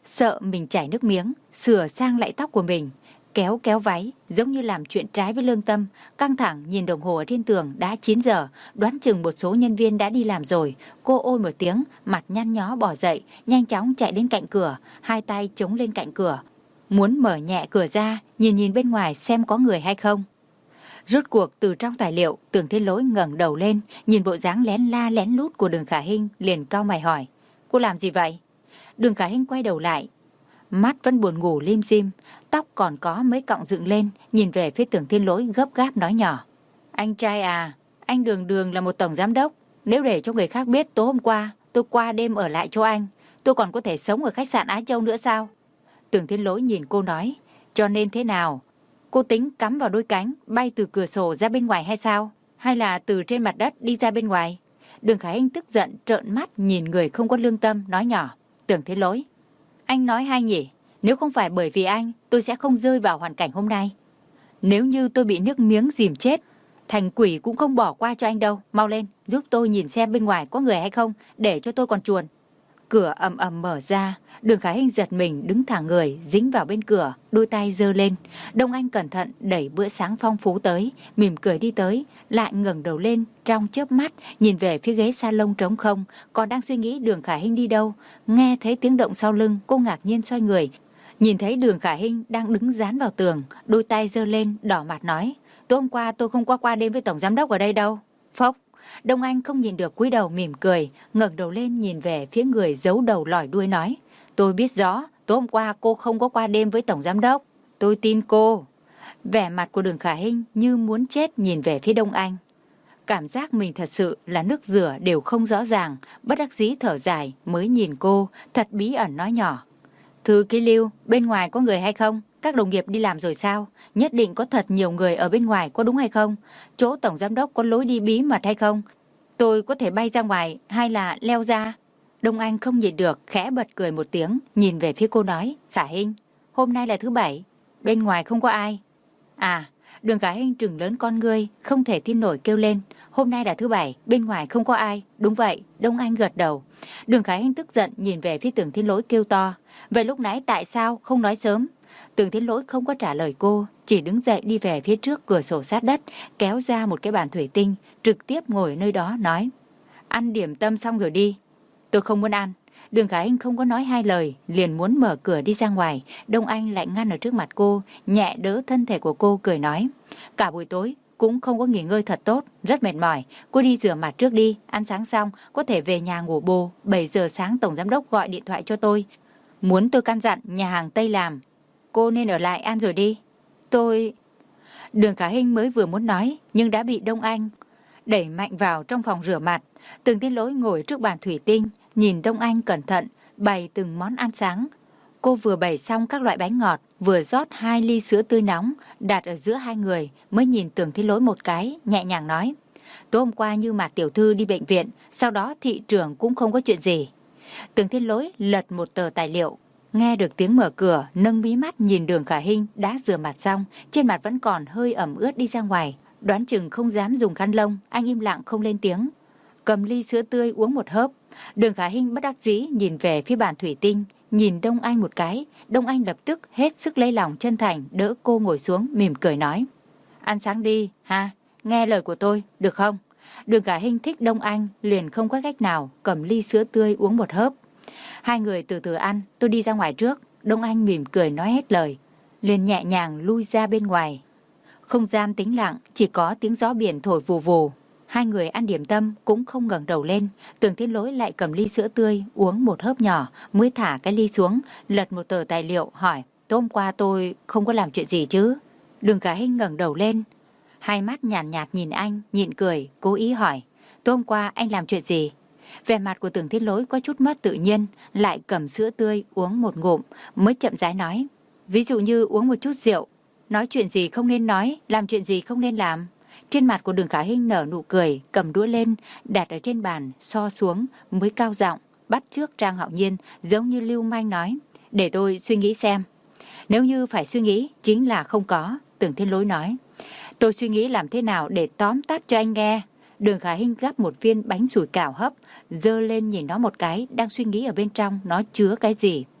Sợ mình chảy nước miếng, sửa sang lại tóc của mình, kéo kéo váy, giống như làm chuyện trái với lương tâm. Căng thẳng nhìn đồng hồ ở trên tường, đã chín giờ, đoán chừng một số nhân viên đã đi làm rồi. Cô ôi một tiếng, mặt nhăn nhó bỏ dậy, nhanh chóng chạy đến cạnh cửa, hai tay chống lên cạnh cửa, muốn mở nhẹ cửa ra, nhìn nhìn bên ngoài xem có người hay không. Rốt cuộc từ trong tài liệu, Tưởng Thiên Lỗi ngẩng đầu lên, nhìn bộ dáng lén la lén lút của Đường Khả Hinh, liền cau mày hỏi: cô làm gì vậy? Đường Khả Hinh quay đầu lại, mắt vẫn buồn ngủ lim dim, tóc còn có mấy cọng dựng lên, nhìn về phía Tưởng Thiên Lỗi gấp gáp nói nhỏ: anh trai à, anh Đường Đường là một tổng giám đốc, nếu để cho người khác biết tối hôm qua tôi qua đêm ở lại chỗ anh, tôi còn có thể sống ở khách sạn Á Châu nữa sao? Tưởng Thiên Lỗi nhìn cô nói: cho nên thế nào? Cô tính cắm vào đôi cánh, bay từ cửa sổ ra bên ngoài hay sao? Hay là từ trên mặt đất đi ra bên ngoài? Đường Khả Hinh tức giận trợn mắt nhìn người không có lương tâm, nói nhỏ: Tưởng Thiên Lỗi, anh nói hay nhỉ? Nếu không phải bởi vì anh, tôi sẽ không rơi vào hoàn cảnh hôm nay. Nếu như tôi bị nước miếng dìm chết, thành quỷ cũng không bỏ qua cho anh đâu. Mau lên, giúp tôi nhìn xem bên ngoài có người hay không, để cho tôi còn chuồn. Cửa ầm ầm mở ra, Đường Khả Hinh giật mình đứng thẳng người, dính vào bên cửa, đôi tay giơ lên. Đông Anh cẩn thận đẩy bữa sáng phong phú tới, mỉm cười đi tới, lại ngẩng đầu lên, trong chớp mắt nhìn về phía ghế salon trống không, còn đang suy nghĩ Đường Khả Hinh đi đâu. Nghe thấy tiếng động sau lưng, cô ngạc nhiên xoay người, nhìn thấy Đường Khả Hinh đang đứng dán vào tường, đôi tay giơ lên, đỏ mặt nói: tối hôm qua tôi không qua qua đêm với tổng giám đốc ở đây đâu. Phốc. Đông Anh không nhìn được, cúi đầu mỉm cười, ngẩng đầu lên nhìn về phía người giấu đầu lòi đuôi nói: tôi biết rõ, tối hôm qua cô không có qua đêm với tổng giám đốc. Tôi tin cô. Vẻ mặt của Đường Khả Hinh như muốn chết nhìn về phía Đông Anh. Cảm giác mình thật sự là nước rửa đều không rõ ràng, bất đắc dĩ thở dài mới nhìn cô, thật bí ẩn nói nhỏ: Thư ký Lưu, bên ngoài có người hay không? Các đồng nghiệp đi làm rồi sao? Nhất định có thật nhiều người ở bên ngoài, có đúng hay không? Chỗ tổng giám đốc có lối đi bí mật hay không? Tôi có thể bay ra ngoài hay là leo ra? Đông Anh không nhịn được, khẽ bật cười một tiếng, nhìn về phía cô nói: Khả Hinh, hôm nay là thứ bảy, bên ngoài không có ai. À, Đường Khả Hinh trừng lớn con ngươi, không thể tin nổi kêu lên: hôm nay là thứ bảy, bên ngoài không có ai. Đúng vậy. Đông Anh gật đầu. Đường Khả Hinh tức giận nhìn về phía Tưởng Thiên Lỗi kêu to: vậy lúc nãy tại sao không nói sớm? Tưởng Thiên Lỗi không có trả lời cô, chỉ đứng dậy đi về phía trước cửa sổ sát đất, kéo ra một cái bàn thủy tinh, trực tiếp ngồi nơi đó nói: ăn điểm tâm xong rồi đi. Tôi không muốn ăn. Đường Khả Hinh không có nói hai lời, liền muốn mở cửa đi ra ngoài. Đông Anh lại ngăn ở trước mặt cô, nhẹ đỡ thân thể của cô, cười nói: cả buổi tối cũng không có nghỉ ngơi thật tốt, rất mệt mỏi. Cô đi rửa mặt trước đi, ăn sáng xong có thể về nhà ngủ bù. Bảy giờ sáng tổng giám đốc gọi điện thoại cho tôi, muốn tôi căn dặn nhà hàng Tây làm. Cô nên ở lại ăn rồi đi. Tôi... Đường Khả Hinh mới vừa muốn nói, nhưng đã bị Đông Anh đẩy mạnh vào trong phòng rửa mặt. Tưởng Thiên Lỗi ngồi trước bàn thủy tinh, nhìn Đông Anh cẩn thận bày từng món ăn sáng. Cô vừa bày xong các loại bánh ngọt, vừa rót hai ly sữa tươi nóng đặt ở giữa hai người, mới nhìn Tưởng Thiên Lỗi một cái, nhẹ nhàng nói: tối hôm qua Như Mạt tiểu thư đi bệnh viện, sau đó thị trưởng cũng không có chuyện gì. Tưởng Thiên Lỗi lật một tờ tài liệu, nghe được tiếng mở cửa, nâng mí mắt nhìn Đường Khả Hinh đã rửa mặt xong, trên mặt vẫn còn hơi ẩm ướt đi ra ngoài, đoán chừng không dám dùng khăn lông. Anh im lặng không lên tiếng, cầm ly sữa tươi uống một hớp. Đường Khả Hinh bất đắc dĩ nhìn về phía bàn thủy tinh, nhìn Đông Anh một cái. Đông Anh lập tức hết sức lấy lòng chân thành đỡ cô ngồi xuống, mỉm cười nói: ăn sáng đi ha, nghe lời của tôi được không? Đường Khả Hinh thích Đông Anh, liền không có cách nào, cầm ly sữa tươi uống một hớp. Hai người từ từ ăn, tôi đi ra ngoài trước. Đông Anh mỉm cười nói hết lời, liền nhẹ nhàng lui ra bên ngoài. Không gian tĩnh lặng, chỉ có tiếng gió biển thổi vù vù. Hai người ăn điểm tâm cũng không ngẩng đầu lên. Tưởng Thiên Lỗi lại cầm ly sữa tươi uống một hớp nhỏ, mới thả cái ly xuống, lật một tờ tài liệu hỏi: tối hôm qua tôi không có làm chuyện gì chứ? Đường Khả Hinh ngẩng đầu lên, hai mắt nhàn nhạt, nhạt nhìn anh, nhịn cười, cố ý hỏi: tối hôm qua anh làm chuyện gì? Vẻ mặt của Tưởng Thiên Lỗi có chút mất tự nhiên, lại cầm sữa tươi uống một ngụm, mới chậm rãi nói: ví dụ như uống một chút rượu, nói chuyện gì không nên nói, làm chuyện gì không nên làm. Trên mặt của Đường Khả Hinh nở nụ cười, cầm đũa lên, đặt ở trên bàn, so xuống, mới cao giọng bắt chước Trang Hạo Nhiên, giống như lưu manh nói: để tôi suy nghĩ xem. Nếu như phải suy nghĩ, chính là không có. Tưởng Thiên Lỗi nói: tôi suy nghĩ làm thế nào để tóm tắt cho anh nghe. Đường Khả Hinh gắp một viên bánh sủi cảo hấp, dơ lên nhìn nó một cái, đang suy nghĩ ở bên trong nó chứa cái gì.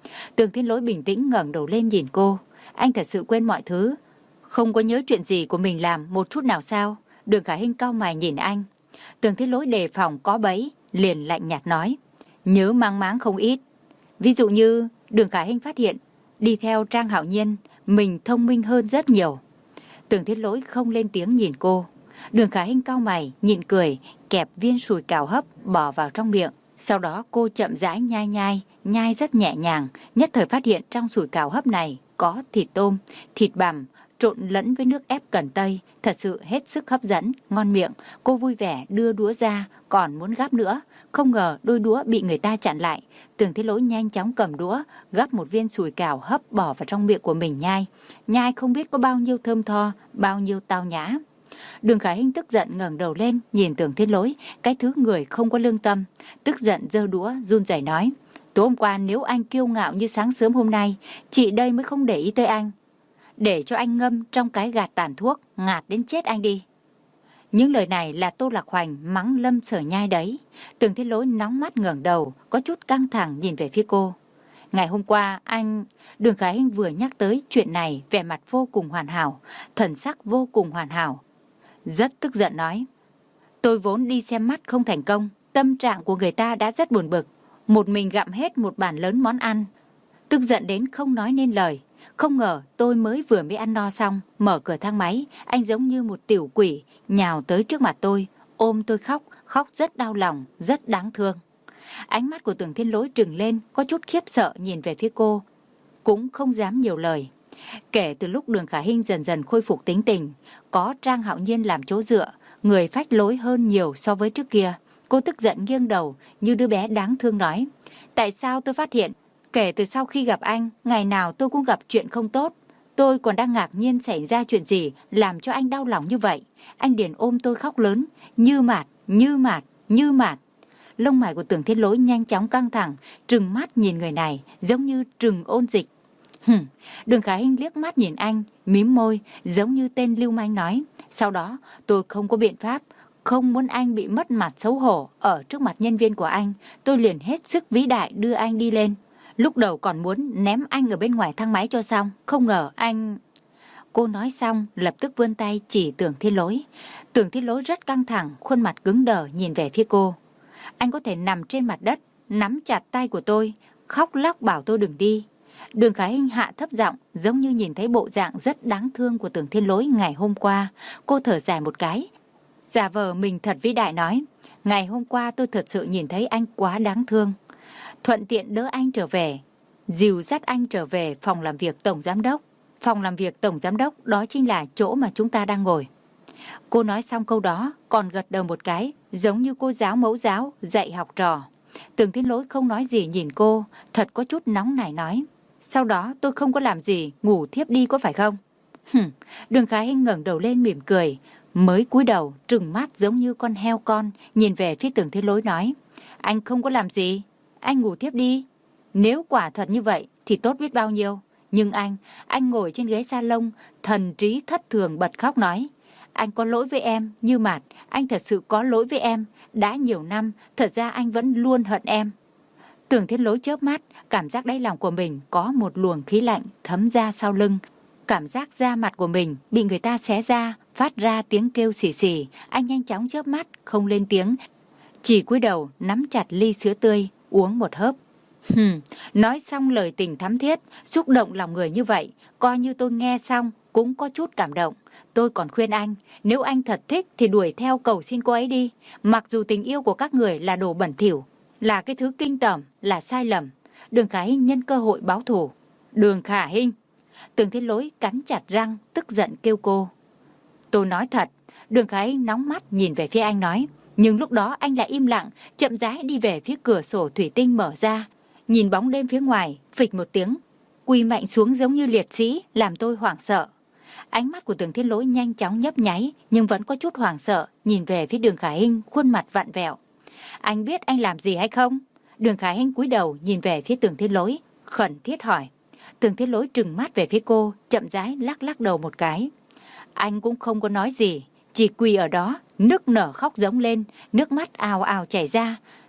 Tường Thiên Lỗi bình tĩnh ngẩng đầu lên nhìn cô. Anh thật sự quên mọi thứ, không có nhớ chuyện gì của mình làm một chút nào sao? Đường Khả Hinh cau mày nhìn anh. Tường Thiên Lỗi đề phòng có bẫy, liền lạnh nhạt nói, nhớ mang máng không ít. Ví dụ như Đường Khả Hinh phát hiện đi theo Trang Hạo Nhiên mình thông minh hơn rất nhiều. Tường Thiên Lỗi không lên tiếng nhìn cô. Đường Khả Hinh cau mày nhịn cười, kẹp viên sùi cảo hấp bỏ vào trong miệng. Sau đó cô chậm rãi nhai nhai, nhai rất nhẹ nhàng, nhất thời phát hiện trong sùi cảo hấp này có thịt tôm, thịt bằm trộn lẫn với nước ép cần tây, thật sự hết sức hấp dẫn, ngon miệng. Cô vui vẻ đưa đũa ra, còn muốn gắp nữa, không ngờ đôi đũa bị người ta chặn lại. Tường Thiên Lỗi nhanh chóng cầm đũa, gắp một viên sùi cảo hấp bỏ vào trong miệng của mình nhai. Nhai không biết có bao nhiêu thơm tho, bao nhiêu tao nhã. Đường Khả Hinh tức giận ngẩng đầu lên, nhìn Tường Thiên Lỗi, cái thứ người không có lương tâm, tức giận giơ đũa, run rẩy nói: "Tối hôm qua nếu anh kiêu ngạo như sáng sớm hôm nay, chị đây mới không để ý tới anh. Để cho anh ngâm trong cái gạt tàn thuốc, ngạt đến chết anh đi." Những lời này là Tô Lạc Hoành mắng Lâm Sở Nhai đấy. Tường Thiên Lỗi nóng mắt ngẩng đầu, có chút căng thẳng nhìn về phía cô. Ngày hôm qua anh... Đường Khả Hinh vừa nhắc tới chuyện này, vẻ mặt vô cùng hoàn hảo, thần sắc vô cùng hoàn hảo. Rất tức giận nói: "Tôi vốn đi xem mắt không thành công, tâm trạng của người ta đã rất buồn bực, một mình gặm hết một bàn lớn món ăn, tức giận đến không nói nên lời. Không ngờ tôi mới vừa mới ăn no xong, mở cửa thang máy, anh giống như một tiểu quỷ nhào tới trước mặt tôi, ôm tôi khóc, khóc rất đau lòng, rất đáng thương." Ánh mắt của Tường Thiên Lỗi trừng lên, có chút khiếp sợ nhìn về phía cô, cũng không dám nhiều lời. Kể từ lúc Đường Khả Hinh dần dần khôi phục tính tình, có Trang Hạo Nhiên làm chỗ dựa, người phách lối hơn nhiều so với trước kia. Cô tức giận nghiêng đầu như đứa bé đáng thương nói: "Tại sao tôi phát hiện kể từ sau khi gặp anh, ngày nào tôi cũng gặp chuyện không tốt. Tôi còn đang ngạc nhiên xảy ra chuyện gì làm cho anh đau lòng như vậy. Anh liền ôm tôi khóc lớn, như mạt, như mạt, như mạt." Lông mày của Tường Thiên Lỗi nhanh chóng căng thẳng, trừng mắt nhìn người này giống như trừng ôn dịch. Hừm. Đường Khả Hinh liếc mắt nhìn anh, mím môi giống như tên lưu manh nói: "Sau đó tôi không có biện pháp, không muốn anh bị mất mặt xấu hổ ở trước mặt nhân viên của anh, tôi liền hết sức vĩ đại đưa anh đi lên. Lúc đầu còn muốn ném anh ở bên ngoài thang máy cho xong, không ngờ anh..." Cô nói xong lập tức vươn tay chỉ Tường Thiên Lỗi. Tường Thiên Lỗi rất căng thẳng, khuôn mặt cứng đờ nhìn về phía cô. Anh có thể nằm trên mặt đất, nắm chặt tay của tôi, khóc lóc bảo tôi đừng đi. Đường Khả Hinh hạ thấp giọng, giống như nhìn thấy bộ dạng rất đáng thương của Tường Thiên Lỗi ngày hôm qua. Cô thở dài một cái, giả vờ mình thật vĩ đại nói: "Ngày hôm qua tôi thật sự nhìn thấy anh quá đáng thương. Thuận tiện đỡ anh trở về, dìu dắt anh trở về phòng làm việc Tổng Giám Đốc. Phòng làm việc Tổng Giám Đốc đó chính là chỗ mà chúng ta đang ngồi." Cô nói xong câu đó, còn gật đầu một cái, giống như cô giáo mẫu giáo dạy học trò. Tường Thiên Lỗi không nói gì nhìn cô, thật có chút nóng nảy nói: "Sau đó tôi không có làm gì, ngủ thiếp đi có phải không?" Hừm. Đường Khả Hinh ngẩng đầu lên mỉm cười, mới cúi đầu trừng mắt giống như con heo con nhìn về phía Tường Thiên Lỗi nói: "Anh không có làm gì, anh ngủ thiếp đi. Nếu quả thật như vậy thì tốt biết bao nhiêu. Nhưng anh, anh ngồi trên ghế salon, thần trí thất thường bật khóc nói: Anh có lỗi với em, Như Mạt, anh thật sự có lỗi với em. Đã nhiều năm, thật ra anh vẫn luôn hận em." Tường Thiên Lỗi chớp mắt, cảm giác đáy lòng của mình có một luồng khí lạnh thấm ra sau lưng. Cảm giác da mặt của mình bị người ta xé ra, phát ra tiếng kêu xì xì. Anh nhanh chóng chớp mắt, không lên tiếng, chỉ cúi đầu nắm chặt ly sữa tươi, uống một hớp. Hừm, nói xong lời tình thắm thiết, xúc động lòng người như vậy, coi như tôi nghe xong cũng có chút cảm động. Tôi còn khuyên anh, nếu anh thật thích thì đuổi theo cầu xin cô ấy đi. Mặc dù tình yêu của các người là đồ bẩn thỉu, là cái thứ kinh tởm, là sai lầm. Đường Khả Hinh nhân cơ hội báo thù. Đường Khả Hinh. Tường Thiên Lỗi cắn chặt răng, tức giận kêu cô. Tôi nói thật. Đường Khả Hinh nóng mắt nhìn về phía anh nói. Nhưng lúc đó anh lại im lặng, chậm rãi đi về phía cửa sổ thủy tinh mở ra. Nhìn bóng đêm phía ngoài, phịch một tiếng, quỳ mạnh xuống giống như liệt sĩ, làm tôi hoảng sợ. Ánh mắt của Tường Thiên Lỗi nhanh chóng nhấp nháy, nhưng vẫn có chút hoảng sợ, nhìn về phía Đường Khả Hinh, khuôn mặt vặn vẹo. Anh biết anh làm gì hay không? Đường Khả Hinh cúi đầu nhìn về phía Tường Thiên Lỗi, khẩn thiết hỏi. Tường Thiên Lỗi trừng mắt về phía cô, chậm rãi lắc lắc đầu một cái. Anh cũng không có nói gì, chỉ quỳ ở đó, nức nở khóc giống lên, nước mắt ào ào chảy ra.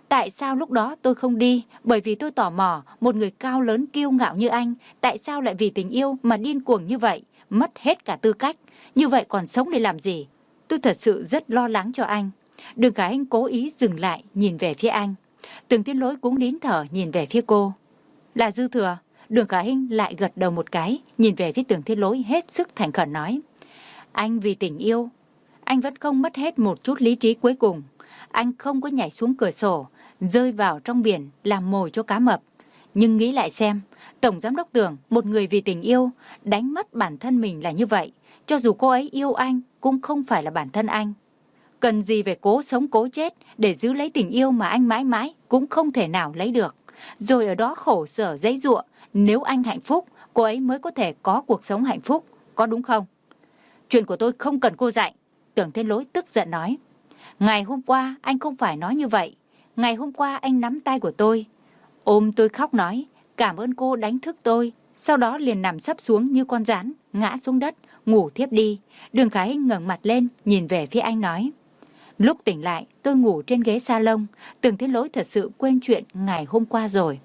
Tại sao lúc đó tôi không đi? Bởi vì tôi tò mò, một người cao lớn kiêu ngạo như anh, tại sao lại vì tình yêu mà điên cuồng như vậy, mất hết cả tư cách, như vậy còn sống để làm gì? Tôi thật sự rất lo lắng cho anh. Đường Khả Hinh cố ý dừng lại, nhìn về phía anh. Tưởng Thiên Lỗi cũng nín thở nhìn về phía cô. Là dư thừa. Đường Khả Hinh lại gật đầu một cái, nhìn về phía Tưởng Thiên Lỗi hết sức thành khẩn nói. Anh vì tình yêu, anh vẫn không mất hết một chút lý trí cuối cùng. Anh không có nhảy xuống cửa sổ, rơi vào trong biển làm mồi cho cá mập. Nhưng nghĩ lại xem, Tổng Giám đốc Tưởng, một người vì tình yêu, đánh mất bản thân mình là như vậy. Cho dù cô ấy yêu anh, cũng không phải là bản thân anh. Cần gì phải cố sống cố chết để giữ lấy tình yêu mà anh mãi mãi cũng không thể nào lấy được. Rồi ở đó khổ sở giãy giụa, nếu anh hạnh phúc, cô ấy mới có thể có cuộc sống hạnh phúc, có đúng không? Chuyện của tôi không cần cô dạy. Tưởng Thiên Lỗi tức giận nói. Ngày hôm qua anh không phải nói như vậy. Ngày hôm qua anh nắm tay của tôi, ôm tôi khóc nói cảm ơn cô đánh thức tôi. Sau đó liền nằm sấp xuống như con rắn, ngã xuống đất, ngủ thiếp đi. Đường Khả Hinh ngẩng mặt lên, nhìn về phía anh nói. Lúc tỉnh lại, tôi ngủ trên ghế salon. Tưởng Thiên Lỗi thật sự quên chuyện ngày hôm qua rồi.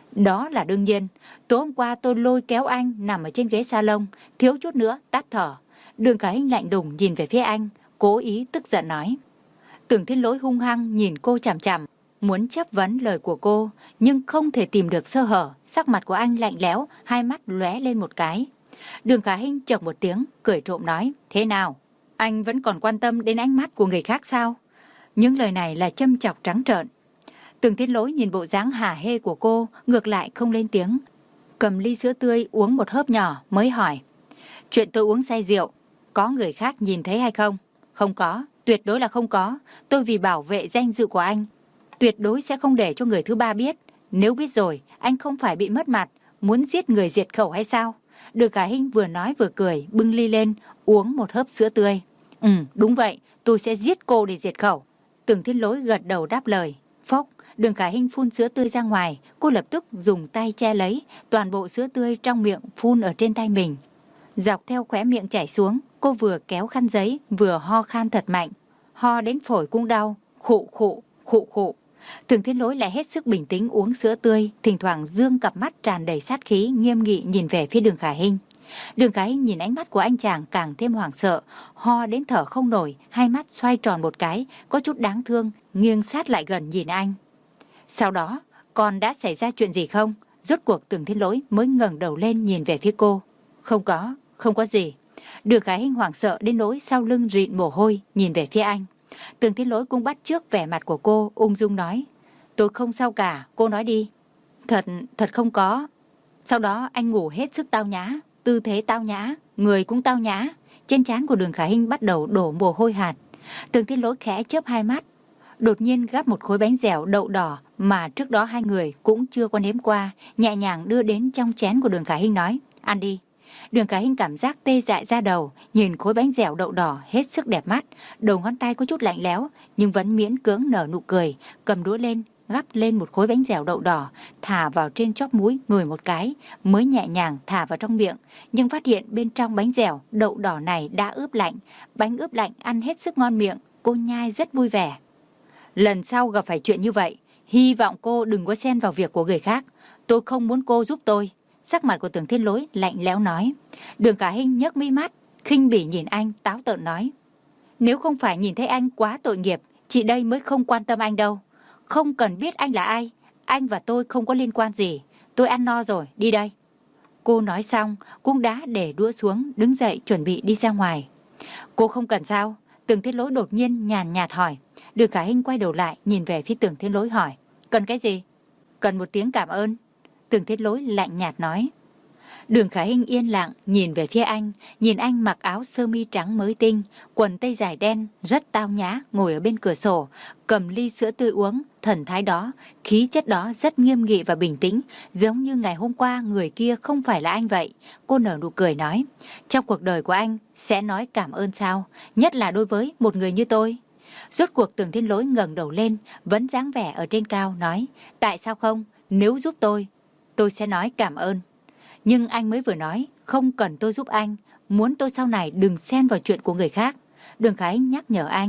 Đó là đương nhiên. Tối hôm qua tôi lôi kéo anh nằm ở trên ghế salon, thiếu chút nữa tắt thở. Đường Khả Hinh lạnh lùng nhìn về phía anh, cố ý tức giận nói. Tưởng Thiên Lỗi hung hăng nhìn cô chằm chằm, muốn chất vấn lời của cô, nhưng không thể tìm được sơ hở. Sắc mặt của anh lạnh lẽo, hai mắt lóe lên một cái. Đường Khả Hinh chợt một tiếng, cười trộm nói. Thế nào? Anh vẫn còn quan tâm đến ánh mắt của người khác sao? Những lời này là châm chọc trắng trợn. Tưởng Thiên Lỗi nhìn bộ dáng hả hê của cô, ngược lại không lên tiếng. Cầm ly sữa tươi uống một hớp nhỏ mới hỏi. Chuyện tôi uống say rượu, có người khác nhìn thấy hay không? Không có, tuyệt đối là không có. Tôi vì bảo vệ danh dự của anh, tuyệt đối sẽ không để cho người thứ ba biết. Nếu biết rồi, anh không phải bị mất mặt, muốn giết người diệt khẩu hay sao? Đường Khả Hinh vừa nói vừa cười, bưng ly lên, uống một hớp sữa tươi. Ừ, đúng vậy, tôi sẽ giết cô để diệt khẩu. Tưởng Thiên Lỗi gật đầu đáp lời. Phốc, Đường Khả Hinh phun sữa tươi ra ngoài, cô lập tức dùng tay che lấy, toàn bộ sữa tươi trong miệng phun ở trên tay mình. Dọc theo khóe miệng chảy xuống, cô vừa kéo khăn giấy, vừa ho khan thật mạnh. Ho đến phổi cũng đau, khụ khụ, khụ khụ. Tưởng Thiên Lỗi lại hết sức bình tĩnh uống sữa tươi, thỉnh thoảng dương cặp mắt tràn đầy sát khí, nghiêm nghị nhìn về phía Đường Khả Hinh. Đường Khả Hinh nhìn ánh mắt của anh chàng càng thêm hoảng sợ, ho đến thở không nổi, hai mắt xoay tròn một cái, có chút đáng thương, nghiêng sát lại gần nhìn anh. Sau đó, còn đã xảy ra chuyện gì không? Rốt cuộc Tưởng Thiên Lỗi mới ngẩng đầu lên nhìn về phía cô. Không có, không có gì. Đường Khả Hinh hoảng sợ đến nỗi sau lưng rịn mồ hôi, nhìn về phía anh. Tưởng Thiên Lỗi cũng bắt chước vẻ mặt của cô, ung dung nói. Tôi không sao cả, cô nói đi. Thật, thật không có. Sau đó anh ngủ hết sức tao nhã, tư thế tao nhã, người cũng tao nhã. Trên trán của Đường Khả Hinh bắt đầu đổ mồ hôi hạt. Tưởng Thiên Lỗi khẽ chớp hai mắt, đột nhiên gắp một khối bánh dẻo đậu đỏ mà trước đó hai người cũng chưa có nếm qua, nhẹ nhàng đưa đến trong chén của Đường Khả Hinh nói, ăn đi. Đường Khả Hinh cảm giác tê dại ra đầu, nhìn khối bánh dẻo đậu đỏ hết sức đẹp mắt, đầu ngón tay có chút lạnh lẽo, nhưng vẫn miễn cưỡng nở nụ cười, cầm đũa lên, gắp lên một khối bánh dẻo đậu đỏ, thả vào trên chóp mũi ngửi một cái, mới nhẹ nhàng thả vào trong miệng, nhưng phát hiện bên trong bánh dẻo đậu đỏ này đã ướp lạnh, bánh ướp lạnh ăn hết sức ngon miệng, cô nhai rất vui vẻ. Lần sau gặp phải chuyện như vậy, hy vọng cô đừng có xen vào việc của người khác, tôi không muốn cô giúp tôi. Sắc mặt của Tưởng Thiên Lỗi lạnh lẽo nói. Đường Khả Hinh nhấc mi mắt, khinh bỉ nhìn anh, táo tợn nói. Nếu không phải nhìn thấy anh quá tội nghiệp, chị đây mới không quan tâm anh đâu. Không cần biết anh là ai, anh và tôi không có liên quan gì. Tôi ăn no rồi, đi đây. Cô nói xong, cũng đã để đũa xuống, đứng dậy chuẩn bị đi ra ngoài. Cô không cần sao? Tưởng Thiên Lỗi đột nhiên nhàn nhạt hỏi. Đường Khả Hinh quay đầu lại, nhìn về phía Tưởng Thiên Lỗi hỏi. Cần cái gì? Cần một tiếng cảm ơn. Tưởng Thiên Lỗi lạnh nhạt nói. Đường Khả Hinh yên lặng nhìn về phía anh, nhìn anh mặc áo sơ mi trắng mới tinh, quần tây dài đen, rất tao nhã, ngồi ở bên cửa sổ, cầm ly sữa tươi uống, thần thái đó, khí chất đó rất nghiêm nghị và bình tĩnh, giống như ngày hôm qua người kia không phải là anh vậy. Cô nở nụ cười nói, trong cuộc đời của anh sẽ nói cảm ơn sao, nhất là đối với một người như tôi. Rốt cuộc Tưởng Thiên Lỗi ngẩng đầu lên, vẫn dáng vẻ ở trên cao, nói, tại sao không, nếu giúp tôi, tôi sẽ nói cảm ơn. Nhưng anh mới vừa nói, không cần tôi giúp anh, muốn tôi sau này đừng xen vào chuyện của người khác. Đường Khả Hinh nhắc nhở anh.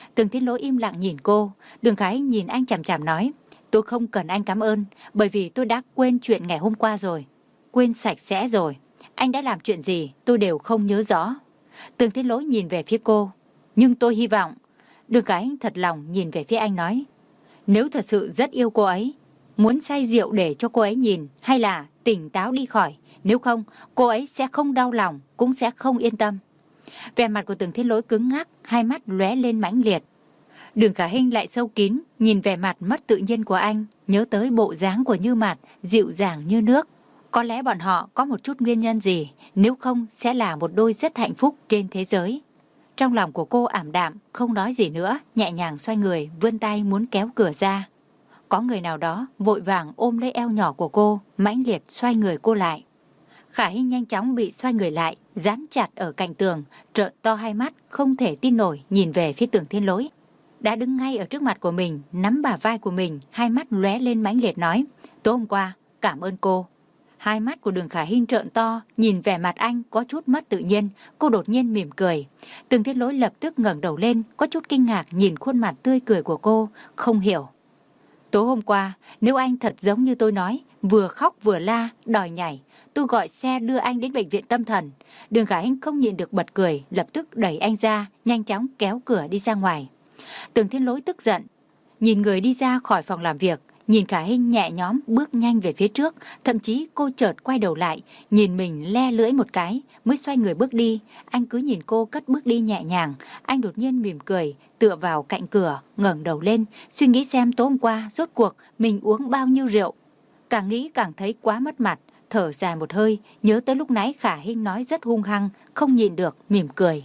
Tường Thiên Lỗi im lặng nhìn cô. Đường Khả Hinh nhìn anh chằm chằm nói, tôi không cần anh cảm ơn, bởi vì tôi đã quên chuyện ngày hôm qua rồi. Quên sạch sẽ rồi. Anh đã làm chuyện gì tôi đều không nhớ rõ. Tường Thiên Lỗi nhìn về phía cô. Nhưng tôi hy vọng. Đường Khả Hinh thật lòng nhìn về phía anh nói, nếu thật sự rất yêu cô ấy, muốn say rượu để cho cô ấy nhìn, hay là tỉnh táo đi khỏi. Nếu không, cô ấy sẽ không đau lòng, cũng sẽ không yên tâm. Vẻ mặt của Tường Thiên Lỗi cứng ngắc, hai mắt lóe lên mãnh liệt. Đường Khả Hinh lại sâu kín, nhìn vẻ mặt mất tự nhiên của anh, nhớ tới bộ dáng của Như Mạt, dịu dàng như nước. Có lẽ bọn họ có một chút nguyên nhân gì, nếu không sẽ là một đôi rất hạnh phúc trên thế giới. Trong lòng của cô ảm đạm, không nói gì nữa, nhẹ nhàng xoay người, vươn tay muốn kéo cửa ra. Có người nào đó vội vàng ôm lấy eo nhỏ của cô, mãnh liệt xoay người cô lại. Khả Hinh nhanh chóng bị xoay người lại, dán chặt ở cạnh tường, trợn to hai mắt, không thể tin nổi nhìn về phía Tường Thiên Lỗi. Đã đứng ngay ở trước mặt của mình, nắm bả vai của mình, hai mắt lóe lên mãnh liệt nói, tối hôm qua, cảm ơn cô. Hai mắt của Đường Khả Hinh trợn to, nhìn vẻ mặt anh có chút mất tự nhiên, cô đột nhiên mỉm cười. Tường Thiên Lỗi lập tức ngẩng đầu lên, có chút kinh ngạc nhìn khuôn mặt tươi cười của cô, không hiểu. Tối hôm qua, nếu anh thật giống như tôi nói, vừa khóc vừa la, đòi nhảy, tôi gọi xe đưa anh đến bệnh viện tâm thần. Đường Khả Hinh không nhịn được bật cười, lập tức đẩy anh ra, nhanh chóng kéo cửa đi ra ngoài. Tường Thiên Lỗi tức giận, nhìn người đi ra khỏi phòng làm việc, nhìn Khả Hinh nhẹ nhõm bước nhanh về phía trước, thậm chí cô chợt quay đầu lại, nhìn mình le lưỡi một cái, mới xoay người bước đi. Anh cứ nhìn cô cất bước đi nhẹ nhàng, anh đột nhiên mỉm cười, tựa vào cạnh cửa, ngẩng đầu lên, suy nghĩ xem tối hôm qua rốt cuộc mình uống bao nhiêu rượu. Càng nghĩ càng thấy quá mất mặt, thở dài một hơi, nhớ tới lúc nãy Khả Hinh nói rất hung hăng, không nhịn được mỉm cười.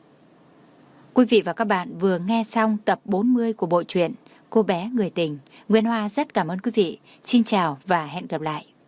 Quý vị và các bạn vừa nghe xong tập bốn mươi của bộ truyện Cô bé người tình. Nguyên Hoa rất cảm ơn quý vị. Xin chào và hẹn gặp lại.